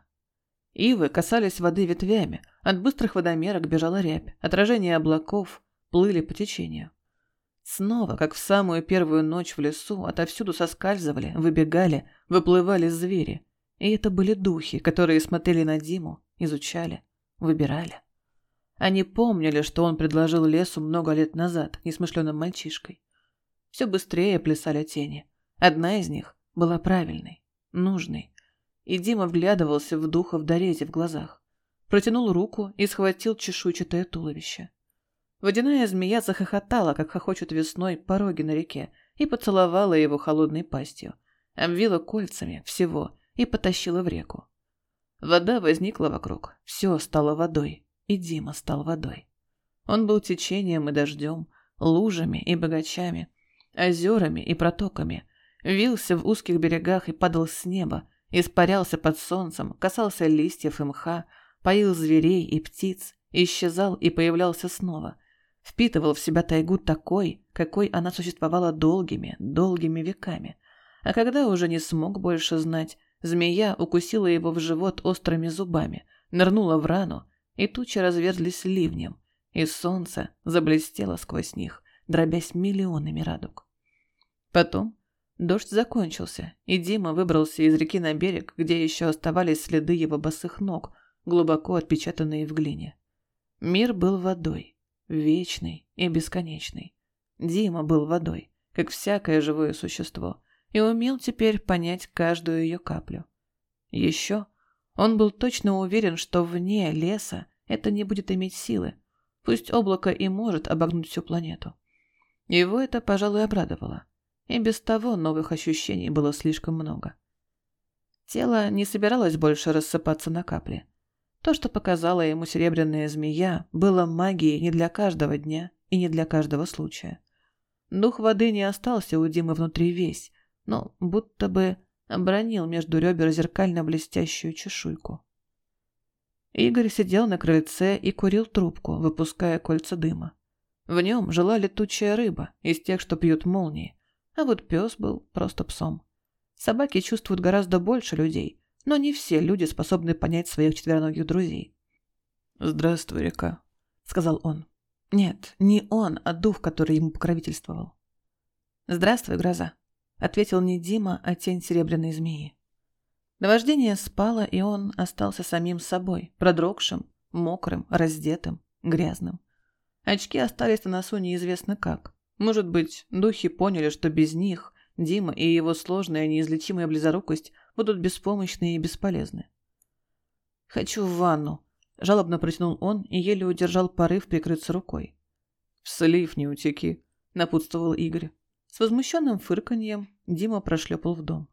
S1: Ивы касались воды ветвями, от быстрых водомерок бежала рябь, отражения облаков плыли по течению. Снова, как в самую первую ночь в лесу, отовсюду соскальзывали, выбегали, выплывали звери. И это были духи, которые смотрели на Диму, изучали, выбирали. Они помнили, что он предложил лесу много лет назад, несмышленым мальчишкой. Все быстрее плясали тени. Одна из них была правильной, нужной. И Дима вглядывался в духа в дорези в глазах. Протянул руку и схватил чешуйчатое туловище. Водяная змея захохотала, как хохочут весной пороги на реке, и поцеловала его холодной пастью, обвила кольцами всего и потащила в реку. Вода возникла вокруг, все стало водой, и Дима стал водой. Он был течением и дождем, лужами и богачами, озерами и протоками, вился в узких берегах и падал с неба, испарялся под солнцем, касался листьев и мха, поил зверей и птиц, исчезал и появлялся снова, впитывал в себя тайгу такой, какой она существовала долгими, долгими веками. А когда уже не смог больше знать, змея укусила его в живот острыми зубами, нырнула в рану, и тучи разверзлись ливнем, и солнце заблестело сквозь них, дробясь миллионами радуг. Потом дождь закончился, и Дима выбрался из реки на берег, где еще оставались следы его босых ног, глубоко отпечатанные в глине. Мир был водой, вечный и бесконечный. Дима был водой, как всякое живое существо, и умел теперь понять каждую ее каплю. Еще он был точно уверен, что вне леса это не будет иметь силы, пусть облако и может обогнуть всю планету. Его это, пожалуй, обрадовало. И без того новых ощущений было слишком много. Тело не собиралось больше рассыпаться на капли. То, что показала ему серебряная змея, было магией не для каждого дня и не для каждого случая. Дух воды не остался у Димы внутри весь, но будто бы обронил между ребер зеркально-блестящую чешуйку. Игорь сидел на крыльце и курил трубку, выпуская кольца дыма. В нем жила летучая рыба из тех, что пьют молнии, а вот пес был просто псом. Собаки чувствуют гораздо больше людей, но не все люди способны понять своих четвероногих друзей.
S2: «Здравствуй, река»,
S1: — сказал он. Нет, не он, а дух, который ему покровительствовал. «Здравствуй, гроза», — ответил не Дима, а тень серебряной змеи. Наваждение спало, и он остался самим собой, продрогшим, мокрым, раздетым, грязным. Очки остались на носу неизвестно как. Может быть, духи поняли, что без них Дима и его сложная неизлечимая близорукость будут беспомощны и бесполезны. «Хочу в ванну», — жалобно протянул он и еле удержал порыв прикрыться рукой.
S2: «В слив не утеки», —
S1: напутствовал Игорь. С возмущенным фырканьем Дима прошлепал в дом.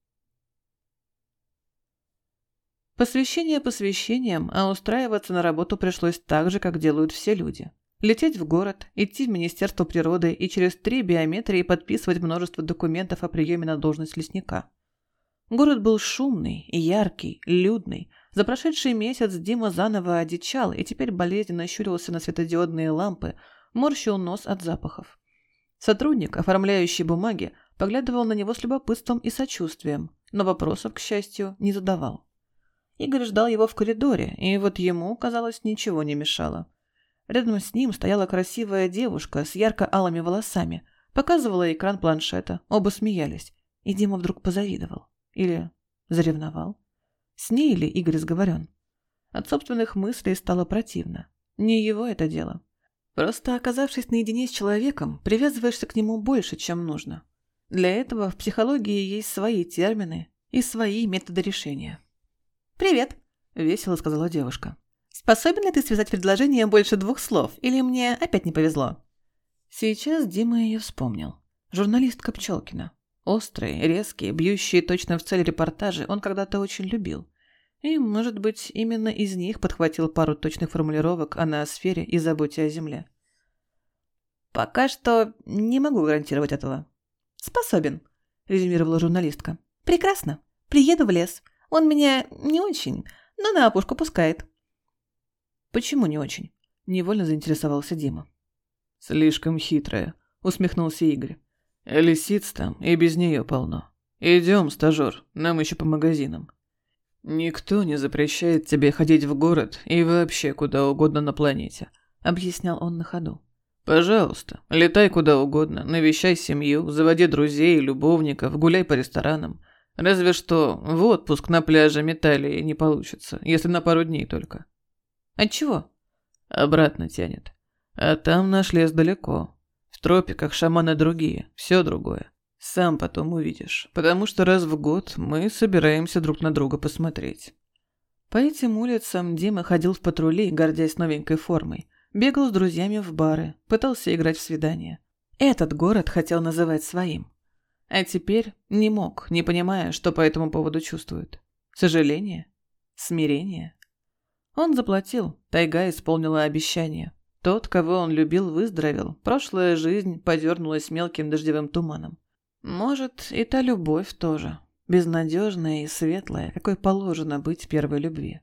S1: Посвящение посвящением, а устраиваться на работу пришлось так же, как делают все люди. Лететь в город, идти в Министерство природы и через 3 биометрии подписывать множество документов о приеме на должность лесника. Город был шумный, яркий, людный. За прошедший месяц Дима заново одичал и теперь болезненно щурился на светодиодные лампы, морщил нос от запахов. Сотрудник, оформляющий бумаги, поглядывал на него с любопытством и сочувствием, но вопросов, к счастью, не задавал. Игорь ждал его в коридоре, и вот ему, казалось, ничего не мешало. Рядом с ним стояла красивая девушка с ярко-алыми волосами, показывала экран планшета, оба смеялись, и Дима вдруг позавидовал. Или заревновал. С ней ли Игорь сговорен? От собственных мыслей стало противно. Не его это дело. Просто оказавшись наедине с человеком, привязываешься к нему больше, чем нужно. Для этого в психологии есть свои термины и свои методы решения. «Привет», — весело сказала девушка. «Способен ли ты связать предложение больше 2 слов, или мне опять не повезло?» Сейчас Дима ее вспомнил. Журналистка Пчелкина. Острые, резкие, бьющие точно в цель репортажи он когда-то очень любил. И, может быть, именно из них подхватил пару точных формулировок о ноосфере и заботе о Земле. «Пока что не могу гарантировать этого». «Способен», — резюмировала журналистка. «Прекрасно. Приеду в лес. Он меня не очень, но на опушку пускает». «Почему не очень?» — невольно заинтересовался Дима.
S2: «Слишком хитрая», — усмехнулся Игорь. «Лисиц там и без нее полно. Идем, стажер, нам еще по магазинам. Никто не запрещает тебе ходить в город и вообще куда угодно на планете», — объяснял он на ходу. «Пожалуйста, летай куда угодно, навещай семью, заводи друзей, любовников, гуляй по ресторанам. Разве что в отпуск на пляже Металлии не получится, если на пару дней только».
S1: «Отчего?»
S2: «Обратно тянет. А там наш лес далеко. В тропиках шаманы другие, все другое. Сам потом увидишь, потому что раз в год мы собираемся друг на друга посмотреть».
S1: По этим улицам Дима ходил в патрули, гордясь новенькой формой. Бегал с друзьями в бары, пытался играть в свидания. Этот город хотел называть своим. А теперь не мог, не понимая, что по этому поводу чувствует. Сожаление? Смирение? Он заплатил, тайга исполнила обещание. Тот, кого он любил, выздоровел. Прошлая жизнь подернулась мелким дождевым туманом. Может, и та любовь тоже. Безнадежная и светлая, какой положено быть первой любви.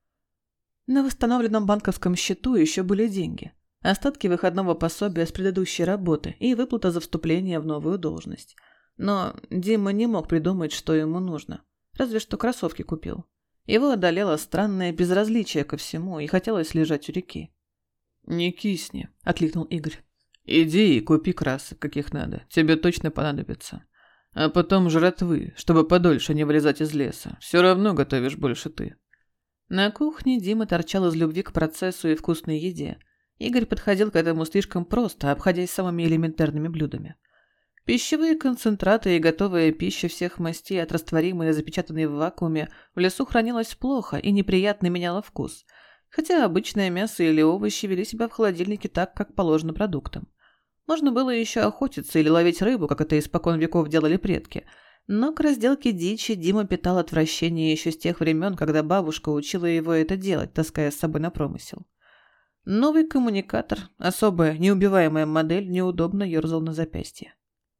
S1: На восстановленном банковском счету еще были деньги. Остатки выходного пособия с предыдущей работы и выплата за вступление в новую должность. Но Дима не мог придумать, что ему нужно. Разве что кроссовки купил. Его одолело странное безразличие ко всему, и хотелось лежать у реки.
S2: «Не кисни»,
S1: — окликнул Игорь.
S2: «Иди и купи красок, каких надо. Тебе точно понадобится. А потом жратвы, чтобы подольше не вылезать из леса. Все равно готовишь больше ты».
S1: На кухне Дима торчал из любви к процессу и вкусной еде. Игорь подходил к этому слишком просто, обходясь самыми элементарными блюдами. Пищевые концентраты и готовая пища всех мастей, от растворимой и запечатанной в вакууме, в лесу хранилась плохо и неприятно меняла вкус, хотя обычное мясо или овощи вели себя в холодильнике так, как положено продуктам. Можно было еще охотиться или ловить рыбу, как это испокон веков делали предки, но к разделке дичи Дима питал отвращение еще с тех времен, когда бабушка учила его это делать, таская с собой на промысел. Новый коммуникатор, особая неубиваемая модель, неудобно ерзал на запястье.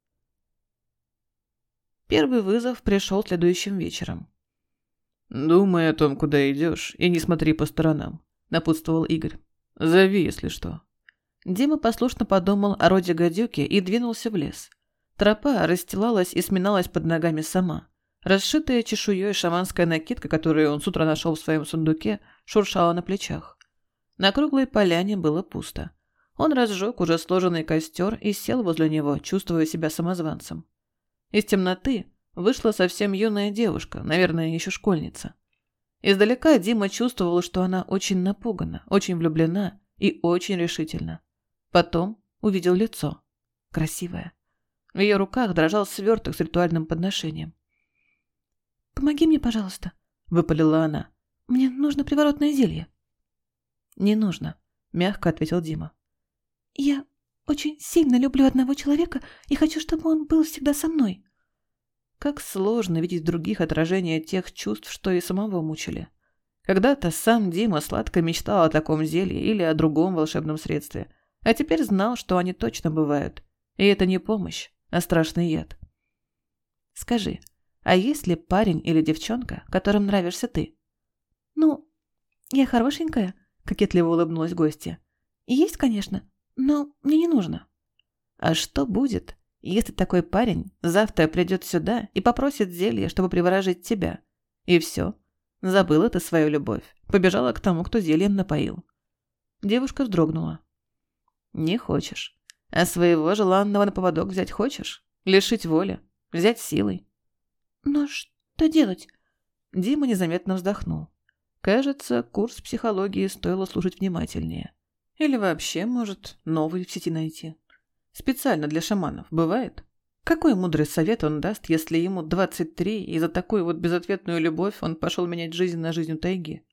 S1: Первый вызов пришел следующим вечером.
S2: «Думай о том, куда идешь, и не смотри по сторонам», — напутствовал Игорь. «Зови, если что».
S1: Дима послушно подумал о роде гадюки и двинулся в лес. Тропа расстилалась и сминалась под ногами сама. Расшитая чешуей шаманская накидка, которую он с утра нашел в своем сундуке, шуршала на плечах. На круглой поляне было пусто. Он разжег уже сложенный костер и сел возле него, чувствуя себя самозванцем. Из темноты вышла совсем юная девушка, наверное, еще школьница. Издалека Дима чувствовал, что она очень напугана, очень влюблена и очень решительна. Потом увидел лицо. Красивое. В ее руках дрожал сверток с ритуальным подношением. «Помоги мне, пожалуйста», — выпалила она. «Мне нужно приворотное зелье». «Не нужно», — мягко ответил Дима. «Я очень сильно люблю одного человека и хочу, чтобы он был всегда со мной». Как сложно видеть в других отражение тех чувств, что и самого мучили. Когда-то сам Дима сладко мечтал о таком зелье или о другом волшебном средстве, а теперь знал, что они точно бывают. И это не помощь, а страшный яд. «Скажи, а есть ли парень или девчонка, которым нравишься ты?» «Ну, я хорошенькая», — кокетливо улыбнулась гостья. «Есть, конечно, но мне не нужно». «А что будет, если такой парень завтра придет сюда и попросит зелье, чтобы приворожить тебя? И все, забыла ты свою любовь, побежала к тому, кто зельем напоил». Девушка вздрогнула. «Не хочешь. А своего желанного на поводок взять хочешь? Лишить воли? Взять силой?» «Но что делать?» Дима незаметно вздохнул. Кажется, курс психологии стоило слушать внимательнее. Или вообще, может, новый в сети найти. Специально для шаманов. Бывает? Какой мудрый совет он даст, если ему 23, и за такую вот безответную любовь он пошел менять жизнь на жизнь у тайги?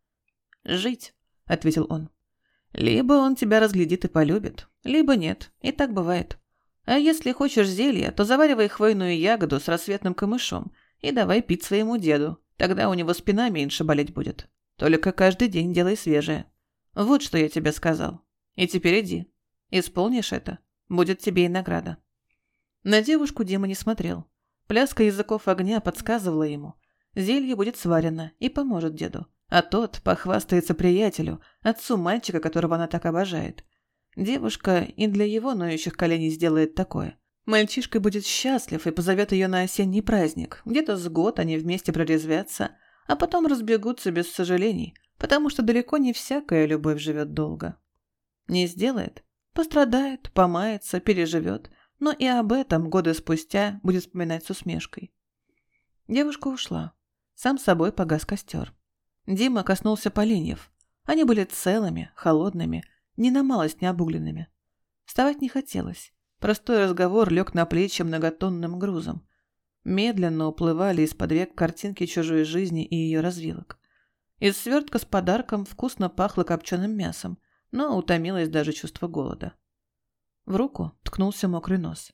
S1: «Жить», — ответил он. «Либо он тебя разглядит и полюбит, либо нет, и так бывает. А если хочешь зелья, то заваривай хвойную ягоду с рассветным камышом и давай пить своему деду, тогда у него спина меньше болеть будет. Только каждый день делай свежее. Вот что я тебе сказал. И теперь иди. Исполнишь это, будет тебе и награда». На девушку Дима не смотрел. Пляска языков огня подсказывала ему. Зелье будет сварено и поможет деду. А тот похвастается приятелю, отцу мальчика, которого она так обожает. Девушка и для его ноющих коленей сделает такое. Мальчишка будет счастлив и позовет ее на осенний праздник. Где-то с год они вместе прорезвятся, а потом разбегутся без сожалений, потому что далеко не всякая любовь живет долго. Не сделает, пострадает, помается, переживет, но и об этом годы спустя будет вспоминать с усмешкой. Девушка ушла. Сам собой погас костер. Дима коснулся поленьев. Они были целыми, холодными, ни на малость не обугленными. Вставать не хотелось. Простой разговор лег на плечи многотонным грузом. Медленно уплывали из-под век картинки чужой жизни и ее развилок. Из свертка с подарком вкусно пахло копченым мясом, но утомилось даже чувство голода. В руку ткнулся мокрый нос.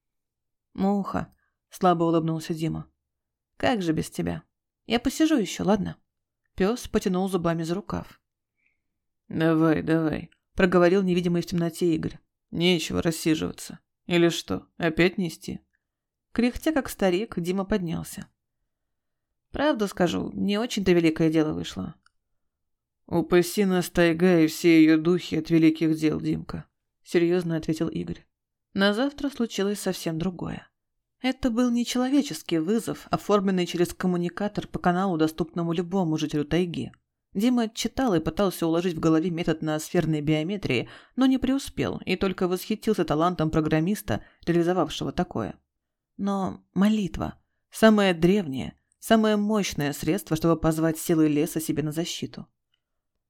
S1: «Муха», — слабо улыбнулся Дима. «Как же без тебя? Я посижу еще, ладно?» Пес потянул зубами за рукав.
S2: «Давай, давай», — проговорил невидимый в темноте Игорь. «Нечего рассиживаться. Или что, опять нести?»
S1: Кряхтя как старик, Дима поднялся. «Правду скажу, не очень-то великое дело вышло».
S2: «Упаси нас тайга и все ее духи от великих дел, Димка», — серьезно ответил Игорь.
S1: На завтра случилось совсем другое. Это был не человеческий вызов, оформленный через коммуникатор по каналу, доступному любому жителю тайги. Дима читал и пытался уложить в голове метод ноосферной биометрии, но не преуспел и только восхитился талантом программиста, реализовавшего такое. Но молитва – самое древнее, самое мощное средство, чтобы позвать силы леса себе на защиту.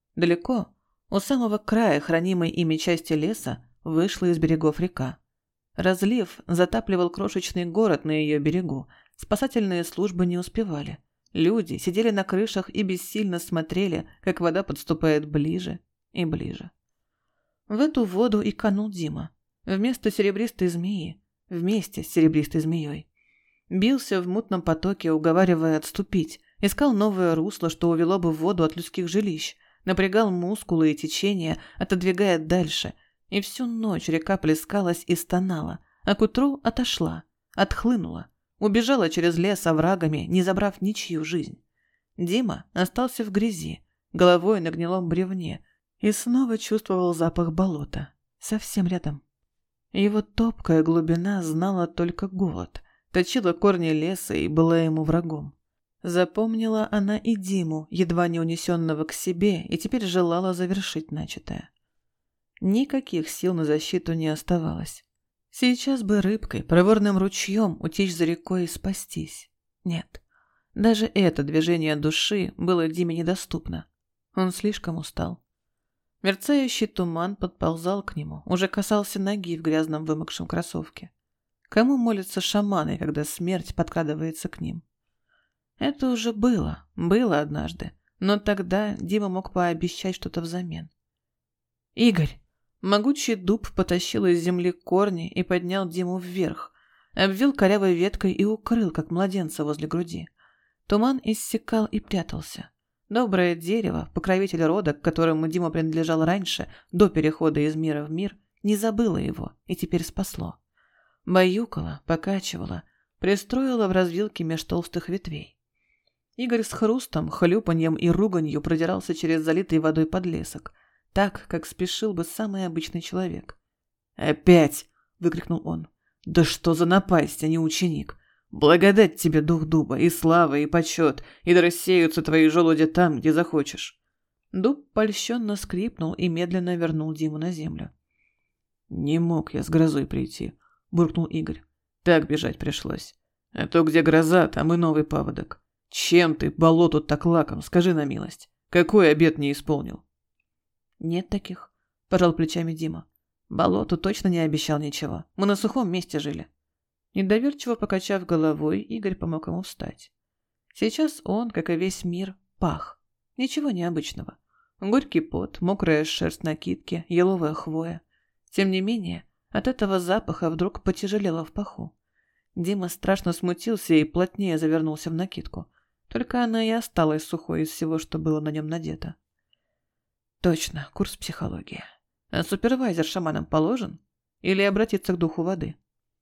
S1: Далеко, у самого края хранимой ими части леса, вышла из берегов река. Разлив затапливал крошечный город на ее берегу. Спасательные службы не успевали. Люди сидели на крышах и бессильно смотрели, как вода подступает ближе и ближе. В эту воду и канул Дима. Вместо серебристой змеи, вместе с серебристой змеей. Бился в мутном потоке, уговаривая отступить. Искал новое русло, что увело бы в воду от людских жилищ. Напрягал мускулы и течение, отодвигая дальше. И всю ночь река плескалась и стонала, а к утру отошла, отхлынула. Убежала через лес оврагами, не забрав ничью жизнь. Дима остался в грязи, головой на гнилом бревне, и снова чувствовал запах болота. Совсем рядом. Его топкая глубина знала только голод, точила корни леса и была ему врагом. Запомнила она и Диму, едва не унесенного к себе, и теперь желала завершить начатое. Никаких сил на защиту не оставалось. Сейчас бы рыбкой, проворным ручьем утечь за рекой и спастись. Нет, даже это движение души было Диме недоступно. Он слишком устал. Мерцающий туман подползал к нему, уже касался ноги в грязном вымокшем кроссовке. Кому молятся шаманы, когда смерть подкрадывается к ним? Это уже было однажды, но тогда Дима мог пообещать что-то взамен. «Игорь!» Могучий дуб потащил из земли корни и поднял Диму вверх, обвил корявой веткой и укрыл, как младенца возле груди. Туман иссякал и прятался. Доброе дерево, покровитель рода, к которому Дима принадлежал раньше, до перехода из мира в мир, не забыло его и теперь спасло. Баюкало, покачивало, пристроило в развилке меж толстых ветвей. Игорь с хрустом, хлюпаньем и руганью продирался через залитый водой подлесок, так, как спешил бы самый обычный человек. «Опять!» — выкрикнул он. «Да что за напасть, а не ученик! Благодать тебе, дух дуба, и слава, и почет, и да рассеются твои желуди там, где захочешь!» Дуб польщенно скрипнул и медленно вернул Диму на землю. «Не мог я с грозой прийти», — буркнул Игорь. «Так бежать пришлось. А то где гроза, там и новый паводок. Чем ты болоту так лаком, скажи на милость? Какой обет не исполнил?» «Нет таких», – пожал плечами Дима. «Болоту точно не обещал ничего. Мы на сухом месте жили». Недоверчиво покачав головой, Игорь помог ему встать. Сейчас он, как и весь мир, пах. Ничего необычного. Горький пот, мокрая шерсть накидки, еловая хвоя. Тем не менее, от этого запаха вдруг потяжелело в паху. Дима страшно смутился и плотнее завернулся в накидку. Только она и осталась сухой из всего, что было на нем надето. Точно, курс психологии. А супервайзер шаманам положен? Или обратиться к духу воды?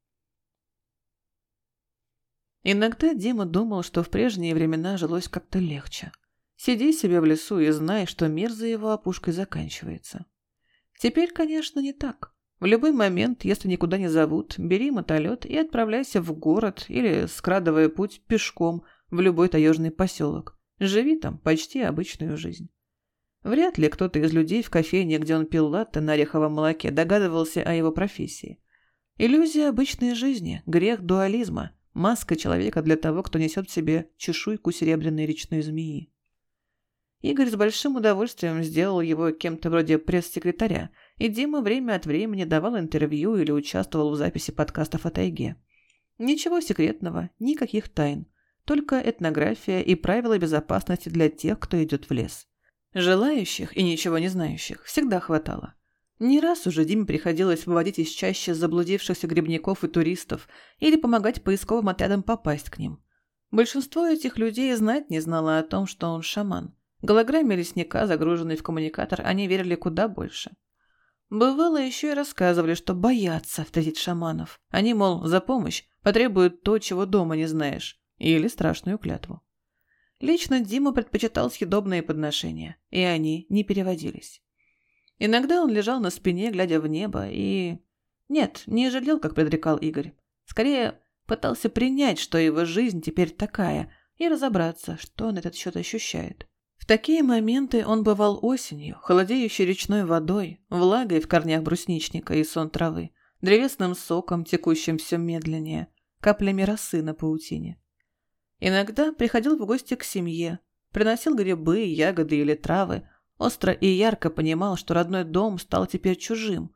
S1: Иногда Дима думал, что в прежние времена жилось как-то легче. Сиди себе в лесу и знай, что мир за его опушкой заканчивается. Теперь, конечно, не так. В любой момент, если никуда не зовут, бери мотолет и отправляйся в город или, скрадывая путь пешком, в любой таежный поселок. Живи там почти обычную жизнь. Вряд ли кто-то из людей в кофейне, где он пил латте на ореховом молоке, догадывался о его профессии. Иллюзия обычной жизни, грех дуализма, маска человека для того, кто несет в себе чешуйку серебряной речной змеи. Игорь с большим удовольствием сделал его кем-то вроде пресс-секретаря, и Дима время от времени давал интервью или участвовал в записи подкастов о тайге. Ничего секретного, никаких тайн, только этнография и правила безопасности для тех, кто идет в лес. Желающих и ничего не знающих всегда хватало. Не раз уже Диме приходилось выводить из чащи заблудившихся грибников и туристов или помогать поисковым отрядам попасть к ним. Большинство этих людей знать не знало о том, что он шаман. Голограмме лесника, загруженной в коммуникатор, они верили куда больше. Бывало, еще и рассказывали, что боятся встретить шаманов. Они, мол, за помощь потребуют то, чего дома не знаешь, или страшную клятву. Лично Дима предпочитал съедобные подношения, и они не переводились. Иногда он лежал на спине, глядя в небо, и... Нет, не жалел, как предрекал Игорь. Скорее, пытался принять, что его жизнь теперь такая, и разобраться, что он этот счет ощущает. В такие моменты он бывал осенью, холодеющей речной водой, влагой в корнях брусничника и сон травы, древесным соком, текущим все медленнее, каплями росы на паутине. Иногда приходил в гости к семье, приносил грибы, ягоды или травы, остро и ярко понимал, что родной дом стал теперь чужим,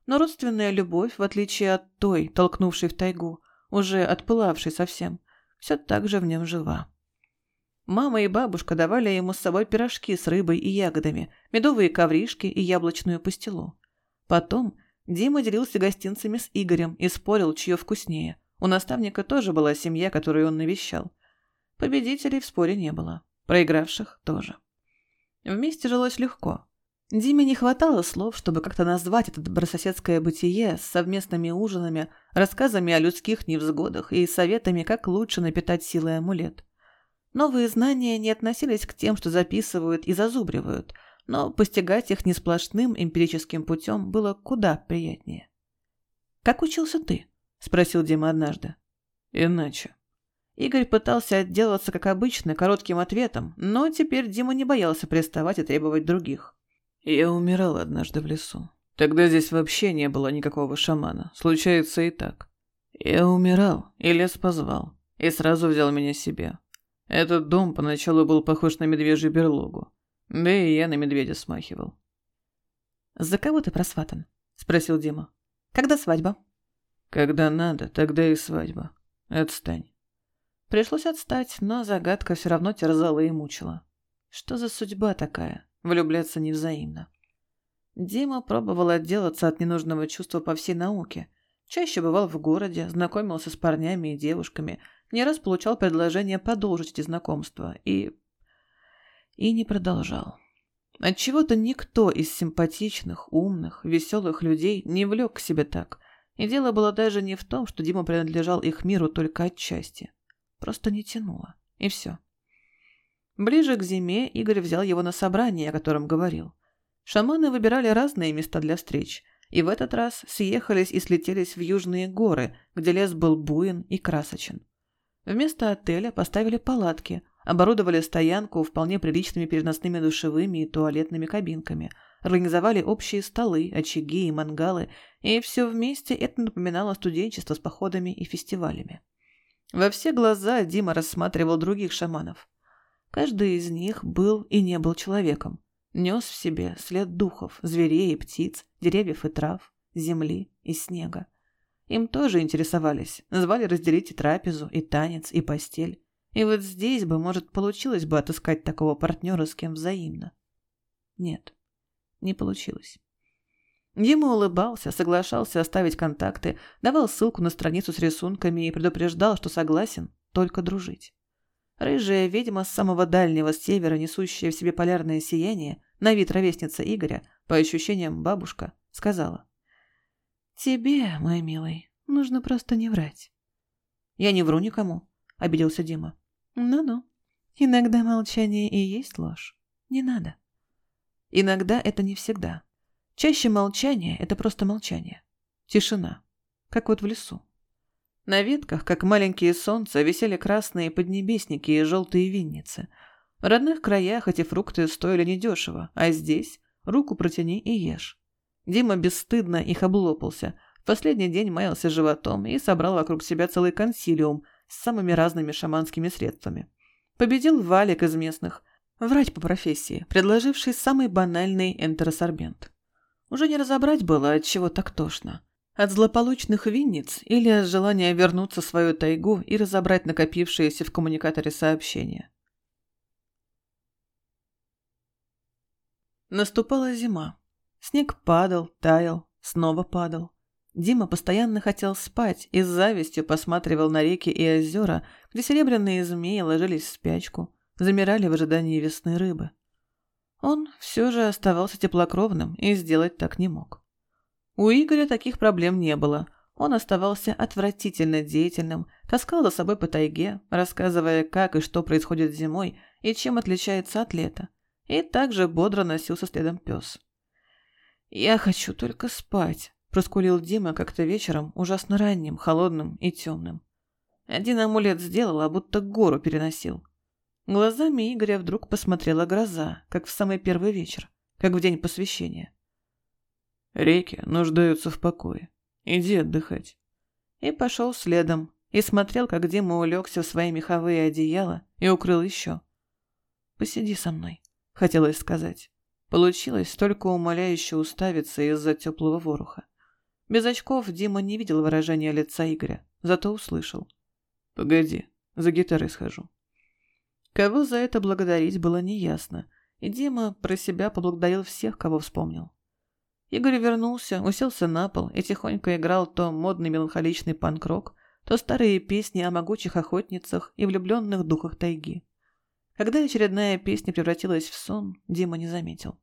S1: Но родственная любовь, в отличие от той, толкнувшей в тайгу, уже отпылавшей совсем, все так же в нем жива. Мама и бабушка давали ему с собой пирожки с рыбой и ягодами, медовые ковришки и яблочную пастилу. Потом Дима делился гостинцами с Игорем и спорил, чье вкуснее. У наставника тоже была семья, которую он навещал. Победителей в споре не было, проигравших тоже. Вместе жилось легко. Диме не хватало слов, чтобы как-то назвать это добрососедское бытие с совместными ужинами, рассказами о людских невзгодах и советами, как лучше напитать силой амулет. Новые знания не относились к тем, что записывают и зазубривают, но постигать их несплошным эмпирическим путем было куда приятнее. «Как учился ты?» – спросил Дима однажды.
S2: «Иначе».
S1: Игорь пытался отделаться, как обычно, коротким ответом, но теперь Дима не боялся приставать и требовать других.
S2: «Я умирал однажды в лесу. Тогда здесь вообще не было никакого шамана. Случается и так. Я умирал, и лес позвал, и сразу взял меня себе. Этот дом поначалу был похож на медвежью берлогу. Да и я на медведя смахивал».
S1: «За кого ты просватан?» – спросил Дима. «Когда свадьба?»
S2: «Когда надо, тогда и свадьба. Отстань».
S1: Пришлось отстать, но загадка все равно терзала и мучила. Что за судьба такая? Влюбляться невзаимно. Дима пробовал отделаться от ненужного чувства по всей науке. Чаще бывал в городе, знакомился с парнями и девушками, не раз получал предложение продолжить эти знакомства и не продолжал. Отчего-то никто из симпатичных, умных, веселых людей не влек к себе так. И дело было даже не в том, что Дима принадлежал их миру только отчасти. Просто не тянуло. И все. Ближе к зиме Игорь взял его на собрание, о котором говорил. Шаманы выбирали разные места для встреч, и в этот раз съехались и слетелись в южные горы, где лес был буен и красочен. Вместо отеля поставили палатки, оборудовали стоянку вполне приличными переносными душевыми и туалетными кабинками, организовали общие столы, очаги и мангалы, и все вместе это напоминало студенчество с походами и фестивалями. Во все глаза Дима рассматривал других шаманов. Каждый из них был и не был человеком. Нес в себе след духов, зверей и птиц, деревьев и трав, земли и снега. Им тоже интересовались, звали разделить и трапезу, и танец, и постель. И вот здесь бы, может, получилось бы отыскать такого партнера, с кем взаимно. Нет, не получилось. Дима улыбался, соглашался оставить контакты, давал ссылку на страницу с рисунками и предупреждал, что согласен только дружить. Рыжая ведьма с самого дальнего севера, несущая в себе полярное сияние, на вид ровесница Игоря, по ощущениям бабушка, сказала: «Тебе, мой милый, нужно просто не врать». «Я не вру никому», — обиделся Дима. «Ну-ну, иногда молчание и есть ложь. Не надо». Иногда это не всегда. Чаще молчание – это просто молчание. Тишина. Как вот в лесу. На ветках, как маленькие солнца, висели красные поднебесники и желтые винницы. В родных краях эти фрукты стоили недешево, а здесь руку протяни и ешь. Дима бесстыдно их облопался. В последний день маялся животом и собрал вокруг себя целый консилиум с самыми разными шаманскими средствами. Победил Валик из местных, врач по профессии, предложивший самый банальный энтеросорбент. Уже не разобрать было, от чего так тошно. От злополучных винниц или от желания вернуться в свою тайгу и разобрать накопившиеся в коммуникаторе сообщения. Наступала зима. Снег падал, таял, снова падал. Дима постоянно хотел спать и с завистью посматривал на реки и озера, где серебряные змеи ложились в спячку, замирали в ожидании весны рыбы. Он все же оставался теплокровным и сделать так не мог. У Игоря таких проблем не было. Он оставался отвратительно деятельным, таскал за собой по тайге, рассказывая, как и что происходит зимой и чем отличается от лета. И также бодро носился следом пес. «Я хочу только спать», – проскулил Дима как-то вечером, ужасно ранним, холодным и темным. Один амулет сделал, а будто гору переносил. Глазами Игоря вдруг посмотрела гроза, как в самый первый вечер, как в день посвящения.
S2: «Реки нуждаются в покое. Иди отдыхать».
S1: И пошел следом, и смотрел, как Дима улегся в свои меховые одеяла и укрыл еще. «Посиди со мной», — хотелось сказать. Получилось только умоляюще уставиться из-за теплого вороха. Без очков Дима не видел выражения лица Игоря, зато услышал.
S2: «Погоди, за гитарой схожу».
S1: Кого за это благодарить было неясно, и Дима про себя поблагодарил всех, кого вспомнил. Игорь вернулся, уселся на пол и тихонько играл то модный меланхоличный панк-рок, то старые песни о могучих охотницах и влюбленных духах тайги. Когда очередная песня превратилась в сон, Дима не заметил.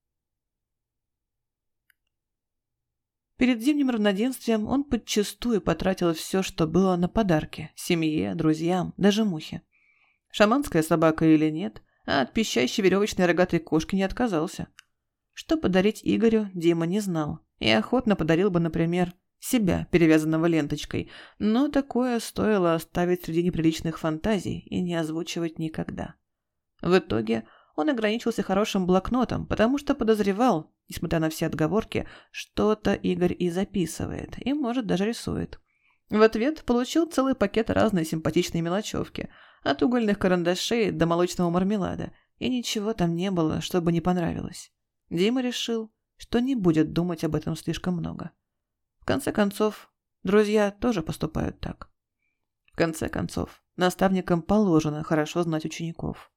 S1: Перед зимним равноденствием он подчистую потратил все, что было на подарки – семье, друзьям, даже мухе. Шаманская собака или нет, а от пищащей веревочной рогатой кошки не отказался. Что подарить Игорю, Дима не знал, и охотно подарил бы, например, себя, перевязанного ленточкой, но такое стоило оставить среди неприличных фантазий и не озвучивать никогда. В итоге он ограничился хорошим блокнотом, потому что подозревал, несмотря на все отговорки, что-то Игорь и записывает, и, может, даже рисует. В ответ получил целый пакет разной симпатичной мелочевки, от угольных карандашей до молочного мармелада, и ничего там не было, чтобы не понравилось. Дима решил, что не будет думать об этом слишком много. В конце концов, друзья тоже поступают так. В конце концов, наставникам положено хорошо знать учеников.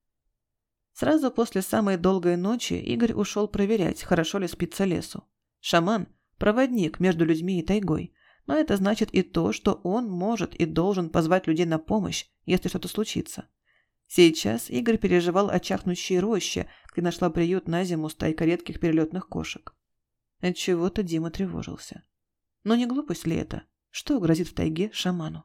S1: Сразу после самой долгой ночи Игорь ушел проверять, хорошо ли спится лесу. Шаман – проводник между людьми и тайгой, но это значит и то, что он может и должен позвать людей на помощь, если что-то случится. Сейчас Игорь переживал о чахнущей роще, где нашла приют на зиму стайка редких перелетных кошек. Отчего-то Дима тревожился. Но не глупость ли это? Что грозит в тайге шаману?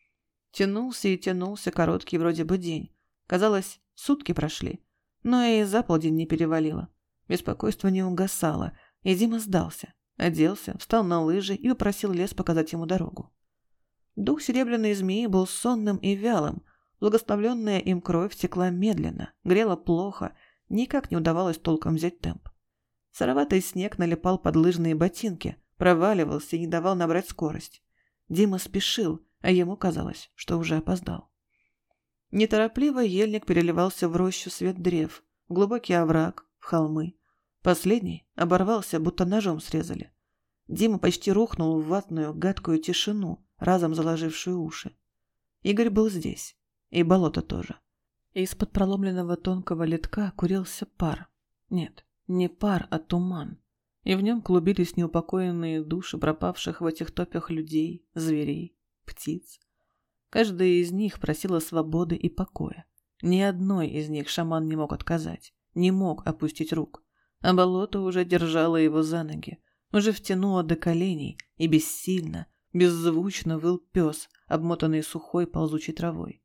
S1: Тянулся и тянулся короткий вроде бы день. Казалось, сутки прошли, но и за полдень не перевалило. Беспокойство не угасало, и Дима сдался. Оделся, встал на лыжи и попросил лес показать ему дорогу. Дух серебряной змеи был сонным и вялым. Благословленная им кровь текла медленно, грела плохо, никак не удавалось толком взять темп. Сыроватый снег налипал под лыжные ботинки, проваливался и не давал набрать скорость. Дима спешил, а ему казалось, что уже опоздал. Неторопливо ельник переливался в рощу свет древ, в глубокий овраг, в холмы. Последний оборвался, будто ножом срезали. Дима почти рухнул в ватную, гадкую тишину, разом заложившую уши. Игорь был здесь. И болото тоже. Из-под проломленного тонкого ледка курился пар. Нет, не пар, а туман. И в нем клубились неупокоенные души пропавших в этих топях людей, зверей, птиц. Каждая из них просила свободы и покоя. Ни одной из них шаман не мог отказать, не мог опустить рук. А болото уже держало его за ноги, уже втянуло до коленей, и бессильно, беззвучно выл пес, обмотанный сухой ползучей травой.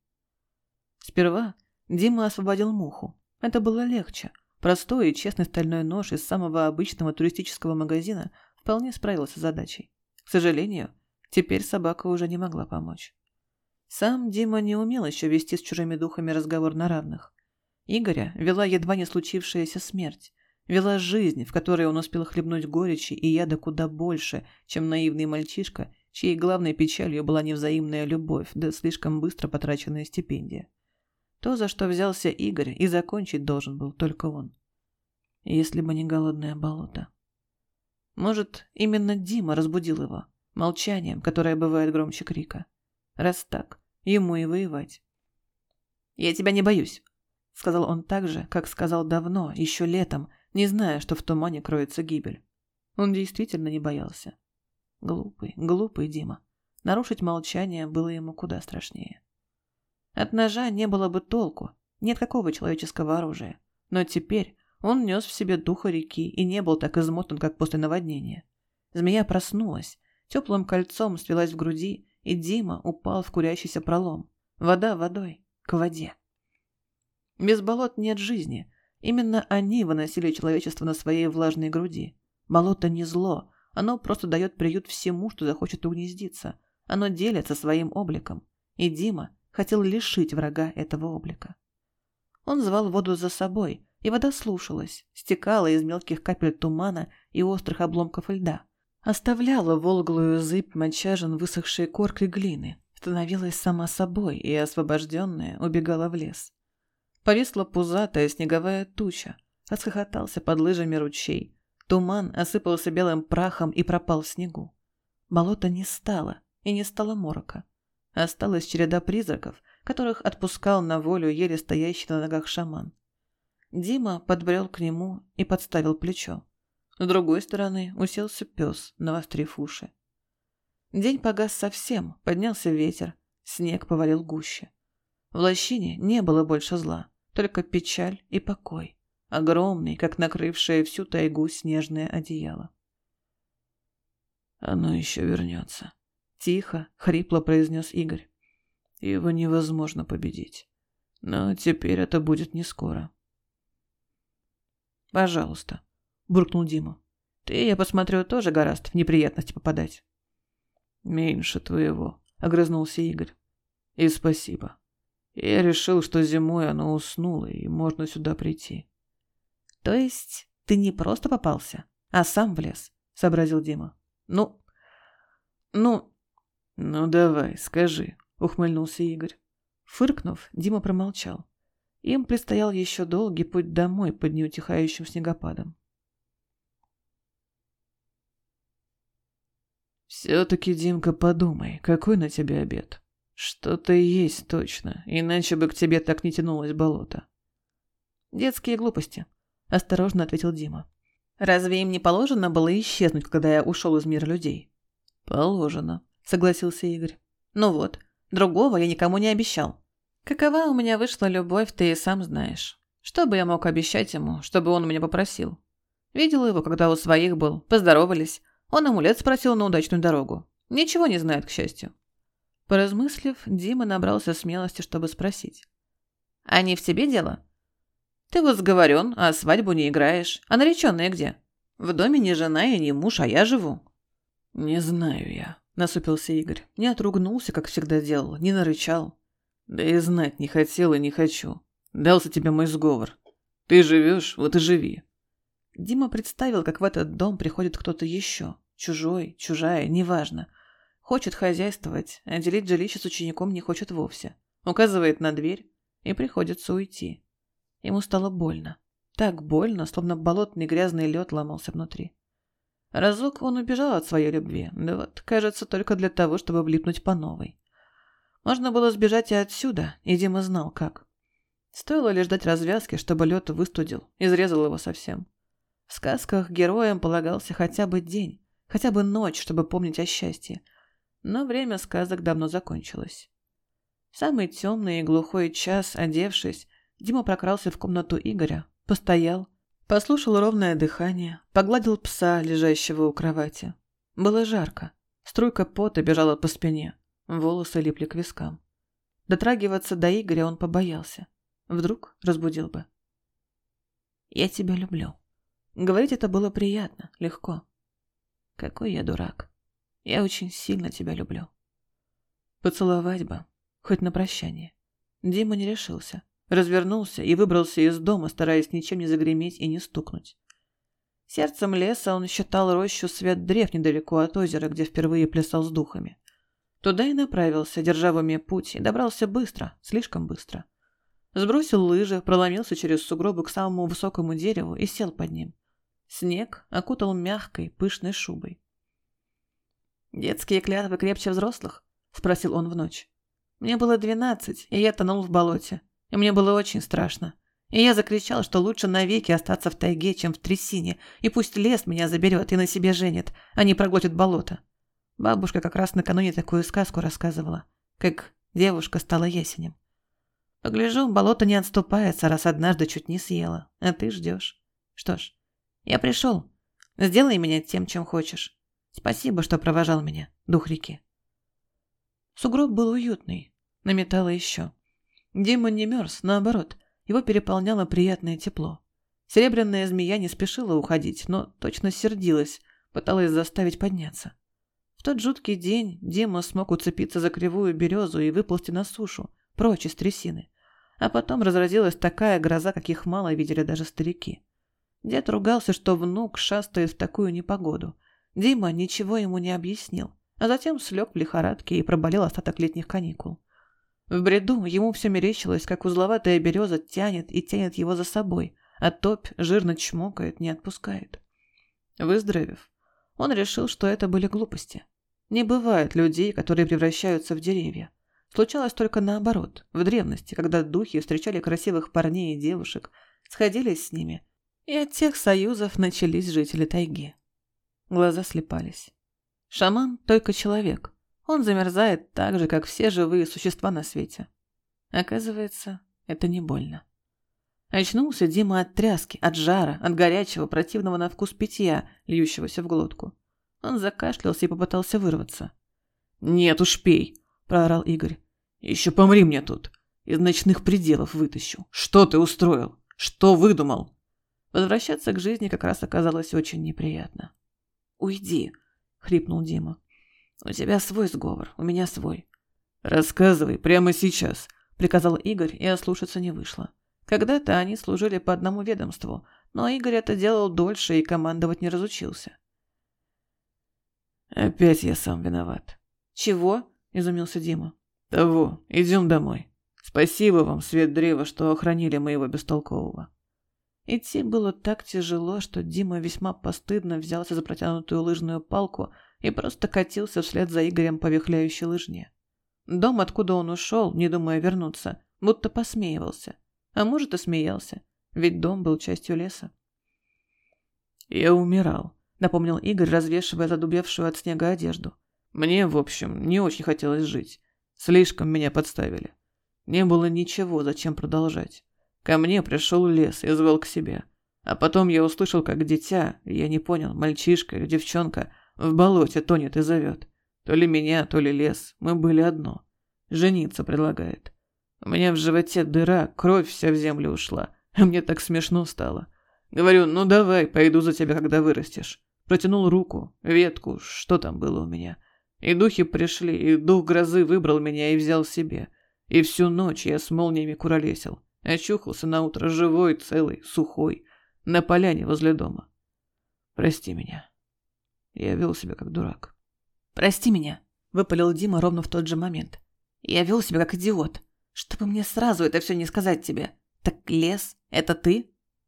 S1: Сперва Дима освободил муху. Это было легче. Простой и честный стальной нож из самого обычного туристического магазина вполне справился с задачей. К сожалению, теперь собака уже не могла помочь. Сам Дима не умел еще вести с чужими духами разговор на равных. Игоря вела едва не случившаяся смерть. Вела жизнь, в которой он успел хлебнуть горечи и яда куда больше, чем наивный мальчишка, чьей главной печалью была невзаимная любовь, да слишком быстро потраченная стипендия. То, за что взялся Игорь, и закончить должен был только он. Если бы не голодное болото. Может, именно Дима разбудил его, молчанием, которое бывает громче крика. Раз так, ему и воевать. «Я тебя не боюсь», — сказал он так же, как сказал давно, еще летом, не зная, что в тумане кроется гибель. Он действительно не боялся. Глупый, глупый Дима. Нарушить молчание было ему куда страшнее. От ножа не было бы толку, нет какого человеческого оружия. Но теперь он нес в себе духа реки и не был так измотан, как после наводнения. Змея проснулась, теплым кольцом свелась в груди, и Дима упал в курящийся пролом. Вода водой, к воде. Без болот нет жизни. Именно они выносили человечество на своей влажной груди. Болото не зло, оно просто дает приют всему, что захочет угнездиться. Оно делится своим обликом. И Дима хотел лишить врага этого облика. Он звал воду за собой, и вода слушалась, стекала из мелких капель тумана и острых обломков льда, оставляла волглую зыбь мочажин высохшей коркой глины, становилась сама собой и, освобожденная, убегала в лес. Повисла пузатая снеговая туча, расхохотался под лыжами ручей, Туман осыпался белым прахом и пропал в снегу. Болота не стало, и не стало морока. Осталась череда призраков, которых отпускал на волю еле стоящий на ногах шаман. Дима подбрел к нему и подставил плечо. С другой стороны уселся пес, навострив уши. День погас совсем, поднялся ветер, снег повалил гуще. В лощине не было больше зла, только печаль и покой, огромный, как накрывшее всю тайгу снежное одеяло.
S2: «Оно еще вернется»,
S1: — тихо, хрипло произнес Игорь.
S2: «Его невозможно победить. Но теперь это будет не скоро».
S1: «Пожалуйста», — буркнул Дима. «Ты, я посмотрю, тоже гораздо в неприятности попадать».
S2: «Меньше твоего», — огрызнулся Игорь. «И спасибо. Я решил, что зимой оно уснуло, и можно сюда прийти».
S1: «То есть ты не просто попался, а сам влез?» — сообразил Дима. «Ну,
S2: давай, скажи», — ухмыльнулся Игорь.
S1: Фыркнув, Дима промолчал. Им предстоял еще долгий путь домой под неутихающим снегопадом.
S2: «Все-таки, Димка, подумай, какой на тебе обед? Что-то есть точно, иначе бы к тебе так не тянулось болото».
S1: «Детские глупости», — осторожно ответил Дима. «Разве им не положено было исчезнуть, когда я ушел из мира людей?»
S2: «Положено», — согласился Игорь.
S1: «Ну вот, другого я никому не обещал. Какова у меня вышла любовь, ты и сам знаешь. Что бы я мог обещать ему, чтобы он меня попросил? Видел его, когда у своих был, поздоровались. Он амулет спросил на удачную дорогу. Ничего не знает, к счастью». Поразмыслив, Дима набрался смелости, чтобы спросить. «А не в тебе дело? Ты вот сговорен, а свадьбу не играешь. А нареченная где? В доме не жена и не муж, а я живу».
S2: «Не знаю я», — насупился Игорь.
S1: Не отругнулся, как всегда делал, не нарычал.
S2: «Да и знать не хотел и не хочу. Дался тебе мой сговор. Ты живешь, вот и живи».
S1: Дима представил, как в этот дом приходит кто-то еще. Чужой, чужая, неважно. Хочет хозяйствовать, а делить жилище с учеником не хочет вовсе. Указывает на дверь, и приходится уйти. Ему стало больно. Так больно, словно болотный грязный лед ломался внутри. Разок он убежал от своей любви, да вот, кажется, только для того, чтобы влипнуть по новой. Можно было сбежать и отсюда, и Дима знал, как. Стоило лишь ждать развязки, чтобы лед выстудил, изрезал его совсем. В сказках героям полагался хотя бы день, хотя бы ночь, чтобы помнить о счастье. Но время сказок давно закончилось. В самый темный и глухой час, одевшись, Дима прокрался в комнату Игоря, постоял, послушал ровное дыхание, погладил пса, лежащего у кровати. Было жарко. Струйка пота бежала по спине, волосы липли к вискам. Дотрагиваться до Игоря он побоялся. Вдруг разбудил бы. «Я тебя люблю». Говорить это было приятно, легко. «Какой я дурак. Я очень сильно тебя люблю». Поцеловать бы, хоть на прощание. Дима не решился. Развернулся и выбрался из дома, стараясь ничем не загреметь и не стукнуть. Сердцем леса он считал рощу свет древ недалеко от озера, где впервые плясал с духами. Туда и направился, держа в уме путь, и добрался быстро, слишком быстро. Сбросил лыжи, проломился через сугробы к самому высокому дереву и сел под ним. Снег окутал мягкой, пышной шубой. «Детские клятвы крепче взрослых?» — спросил он в ночь. «Мне было 12, и я тонул в болоте. И мне было очень страшно. И я закричал, что лучше навеки остаться в тайге, чем в трясине, и пусть лес меня заберет и на себе женит, а не проглотит болото. Бабушка как раз накануне такую сказку рассказывала, как девушка стала ясенем. Погляжу, болото не отступается, раз однажды чуть не съела, а ты ждешь. Что ж, я пришел. Сделай меня тем, чем хочешь. Спасибо, что провожал меня, дух реки». Сугроб был уютный, наметало еще. Дима не мерз, наоборот, его переполняло приятное тепло. Серебряная змея не спешила уходить, но точно сердилась, пыталась заставить подняться. В тот жуткий день Дима смог уцепиться за кривую березу и выползти на сушу, прочь из трясины. А потом разразилась такая гроза, каких мало видели даже старики. Дед ругался, что внук шастает в такую непогоду. Дима ничего ему не объяснил, а затем слег в лихорадке и проболел остаток летних каникул. В бреду ему все мерещилось, как узловатая береза тянет и тянет его за собой, а топь жирно чмокает, не отпускает. Выздоровев, он решил, что это были глупости. Не бывает людей, которые превращаются в деревья. Случалось только наоборот, в древности, когда духи встречали красивых парней и девушек, сходились с ними, и от тех союзов начались жители тайги. Глаза слепались. Шаман только человек. Он замерзает так же, как все живые существа на свете. Оказывается, это не больно. Очнулся Дима от тряски, от жара, от горячего, противного на вкус питья, льющегося в глотку. Он закашлялся и попытался вырваться. «Нет уж, пей!» – проорал Игорь. «Еще помри мне тут! Из ночных пределов вытащу! Что ты устроил? Что выдумал?» Возвращаться к жизни как раз оказалось очень неприятно. «Уйди!» – хрипнул Дима. «У тебя свой сговор, у меня свой». «Рассказывай прямо сейчас!» – приказал Игорь, и ослушаться не вышло. Когда-то они служили по одному ведомству, но Игорь это делал дольше и командовать не разучился. «Опять я сам виноват». «Чего?» – изумился Дима. «Того, идем домой. Спасибо вам, свет древа, что охранили моего бестолкового». Идти было так тяжело, что Дима весьма постыдно взялся за протянутую лыжную палку и просто катился вслед за Игорем по вихляющей лыжне. Дом, откуда он ушел, не думая вернуться, будто посмеивался. А может, и смеялся, ведь дом был частью леса. «Я умирал», — напомнил Игорь, развешивая задубевшую от снега одежду. «Мне, в общем, не очень хотелось жить. Слишком меня подставили. Не было ничего, зачем продолжать. Ко мне пришел лес и звал к себе. А потом я услышал, как дитя, я не понял, мальчишка или девчонка, в болоте тонет и зовет. То ли меня, то ли лес, мы были одно. Жениться предлагает. У меня в животе дыра, кровь вся в землю ушла, а мне так смешно стало. Говорю, ну давай, пойду за тебя, когда вырастешь. Протянул руку, ветку, что там было у меня. И духи пришли, и дух грозы выбрал меня и взял себе. И всю ночь я с молниями куролесил. Очухался наутро живой, целый, сухой, на поляне возле дома. Прости меня. Я вел себя как дурак. «Прости меня», — выпалил Дима ровно в тот же момент. «Я вел себя как идиот. Чтобы мне сразу это все не сказать тебе. Так лес — это ты?»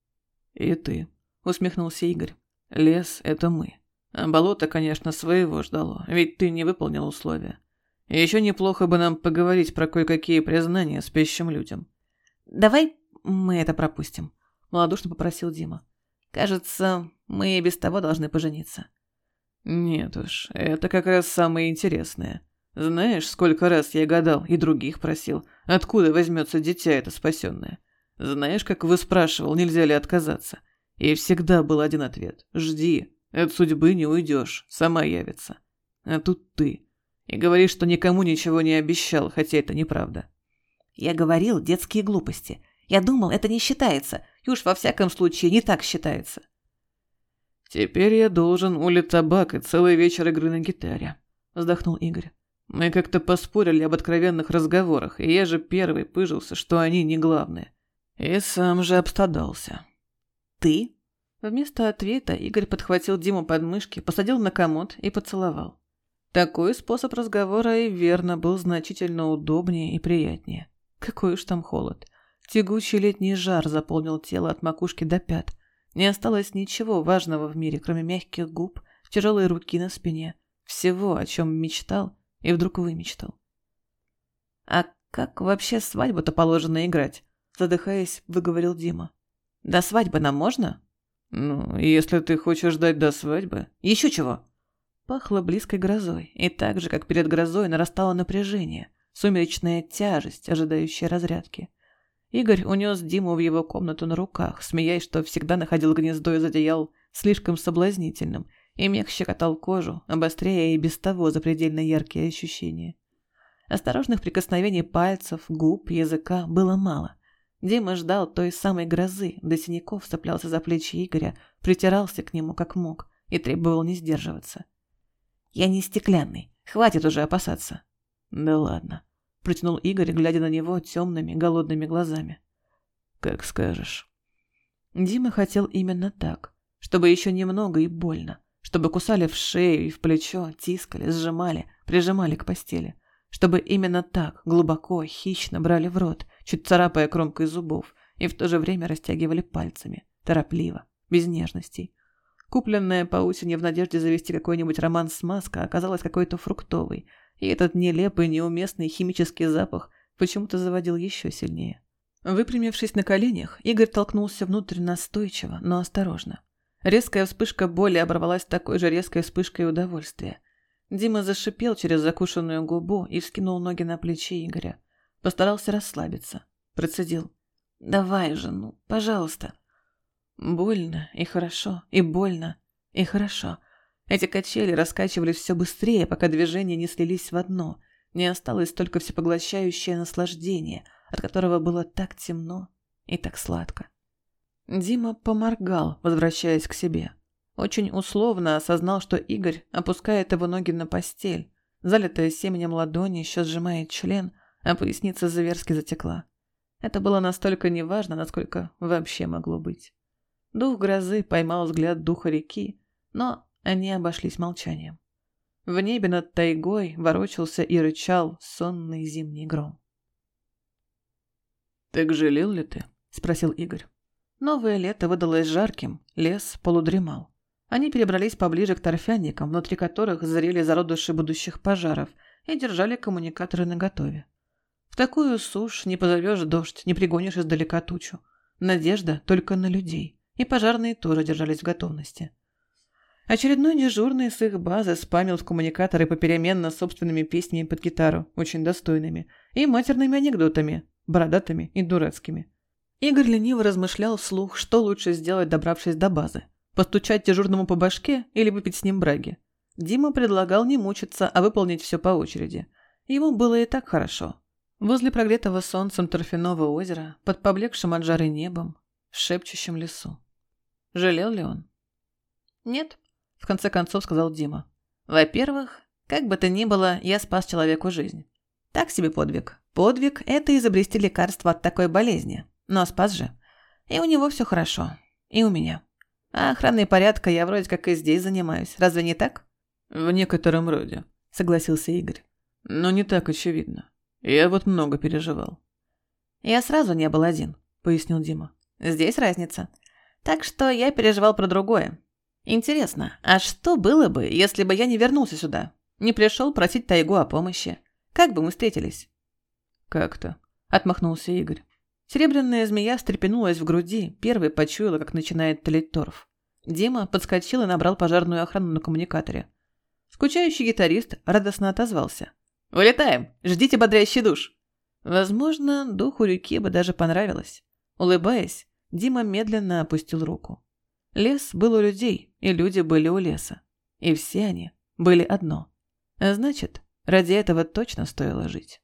S1: «И ты», — усмехнулся Игорь. «Лес — это мы. А болото, конечно, своего ждало, ведь ты не выполнил условия. И еще неплохо бы нам поговорить про кое-какие признания спящим людям». «Давай мы это пропустим», — малодушно попросил Дима. «Кажется, мы и без того должны пожениться». «Нет уж, это как раз самое интересное. Знаешь, сколько раз я гадал и других просил, откуда возьмется дитя это спасенное? Знаешь, как выспрашивал, нельзя ли отказаться? И всегда был один ответ. Жди, от судьбы не уйдешь, сама явится. А тут ты. И говоришь, что никому ничего не обещал, хотя это неправда». «Я говорил детские глупости. Я думал, это не считается, и уж во всяком случае не так считается». «Теперь я должен улить табак и целый вечер игры на гитаре», — вздохнул Игорь. «Мы как-то поспорили об откровенных разговорах, и я же первый пыжился, что они не главные. И сам же обстадался». «Ты?» Вместо ответа Игорь подхватил Диму под мышки, посадил на комод и поцеловал. Такой способ разговора и верно был значительно удобнее и приятнее. Какой уж там холод. Тягучий летний жар заполнил тело от макушки до пят. Не осталось ничего важного в мире, кроме мягких губ, тяжелой руки на спине, всего, о чем мечтал и вдруг вымечтал. «А как вообще свадьбу-то положено играть?» Задыхаясь, выговорил Дима. «До свадьбы нам можно?» «Ну, если ты хочешь ждать до свадьбы...» «Еще чего?» Пахло близкой грозой, и так же, как перед грозой, нарастало напряжение, сумеречная тяжесть, ожидающая разрядки. Игорь унес Диму в его комнату на руках, смеясь, что всегда находил гнездо из одеял слишком соблазнительным, и мех щекотал кожу, обостряя и без того запредельно яркие ощущения. Осторожных прикосновений пальцев, губ, языка было мало. Дима ждал той самой грозы, до синяков цеплялся за плечи Игоря, притирался к нему как мог и требовал не сдерживаться. «Я не стеклянный, хватит уже опасаться». «Да ладно», — протянул Игорь, глядя на него темными, голодными глазами. «Как скажешь». Дима хотел именно так, чтобы еще немного и больно, чтобы кусали в шею и в плечо, тискали, сжимали, прижимали к постели, чтобы именно так, глубоко, хищно брали в рот, чуть царапая кромкой зубов, и в то же время растягивали пальцами, торопливо, без нежностей. Купленная по осени в надежде завести какой-нибудь роман смазка оказалась какой-то фруктовой, и этот нелепый, неуместный химический запах почему-то заводил еще сильнее. Выпрямившись на коленях, Игорь толкнулся внутрь настойчиво, но осторожно. Резкая вспышка боли оборвалась такой же резкой вспышкой удовольствия. Дима зашипел через закушенную губу и вскинул ноги на плечи Игоря. Постарался расслабиться. Процедил. «Давай же, ну, пожалуйста». Больно и хорошо, и больно, и хорошо. Эти качели раскачивались все быстрее, пока движения не слились в одно. Не осталось только всепоглощающее наслаждение, от которого было так темно и так сладко. Дима поморгал, возвращаясь к себе. Очень условно осознал, что Игорь опускает его ноги на постель. Залитая семенем ладони еще сжимает член, а поясница зверски затекла. Это было настолько неважно, насколько вообще могло быть. Дух грозы поймал взгляд духа реки, но они обошлись молчанием. В небе над тайгой ворочался и рычал сонный зимний гром.
S2: «Так жалел ли ты?» – спросил Игорь.
S1: Новое лето выдалось жарким, лес полудремал. Они перебрались поближе к торфяникам, внутри которых зрели зародыши будущих пожаров, и держали коммуникаторы наготове. В такую сушь не позовешь дождь, не пригонишь издалека тучу. Надежда только на людей, и пожарные тоже держались в готовности. Очередной дежурный с их базы спамил в коммуникаторы попеременно собственными песнями под гитару, очень достойными, и матерными анекдотами, бородатыми и дурацкими. Игорь лениво размышлял вслух, что лучше сделать, добравшись до базы. Постучать дежурному по башке или выпить с ним браги. Дима предлагал не мучиться, а выполнить все по очереди. Ему было и так хорошо. Возле прогретого солнцем торфяного озера, под поблекшим от жары небом, в шепчущем лесу. Жалел ли он? Нет, в конце концов сказал Дима. Во-первых, как бы то ни было, я спас человеку жизнь. Так себе подвиг. Подвиг – это изобрести лекарство от такой болезни. Но спас же. И у него все хорошо. И у меня. А охраной порядка я вроде как и здесь занимаюсь. Разве не так?
S2: В некотором роде, согласился Игорь. Но не так очевидно. Я вот много переживал.
S1: Я сразу не был один, пояснил Дима. Здесь разница. Так что я переживал про другое. Интересно, а что было бы, если бы я не вернулся сюда? Не пришел просить тайгу о помощи? Как бы мы встретились?
S2: Как-то,
S1: отмахнулся Игорь. Серебряная змея встрепенулась в груди, первой почуяла, как начинает тлеть торф. Дима подскочил и набрал пожарную охрану на коммуникаторе. Скучающий гитарист радостно отозвался. «Вылетаем! Ждите бодрящий душ!» Возможно, духу реки бы даже понравилось. Улыбаясь, Дима медленно опустил руку. Лес был у людей, и люди были у леса. И все они были одно. А значит, ради этого точно стоило жить.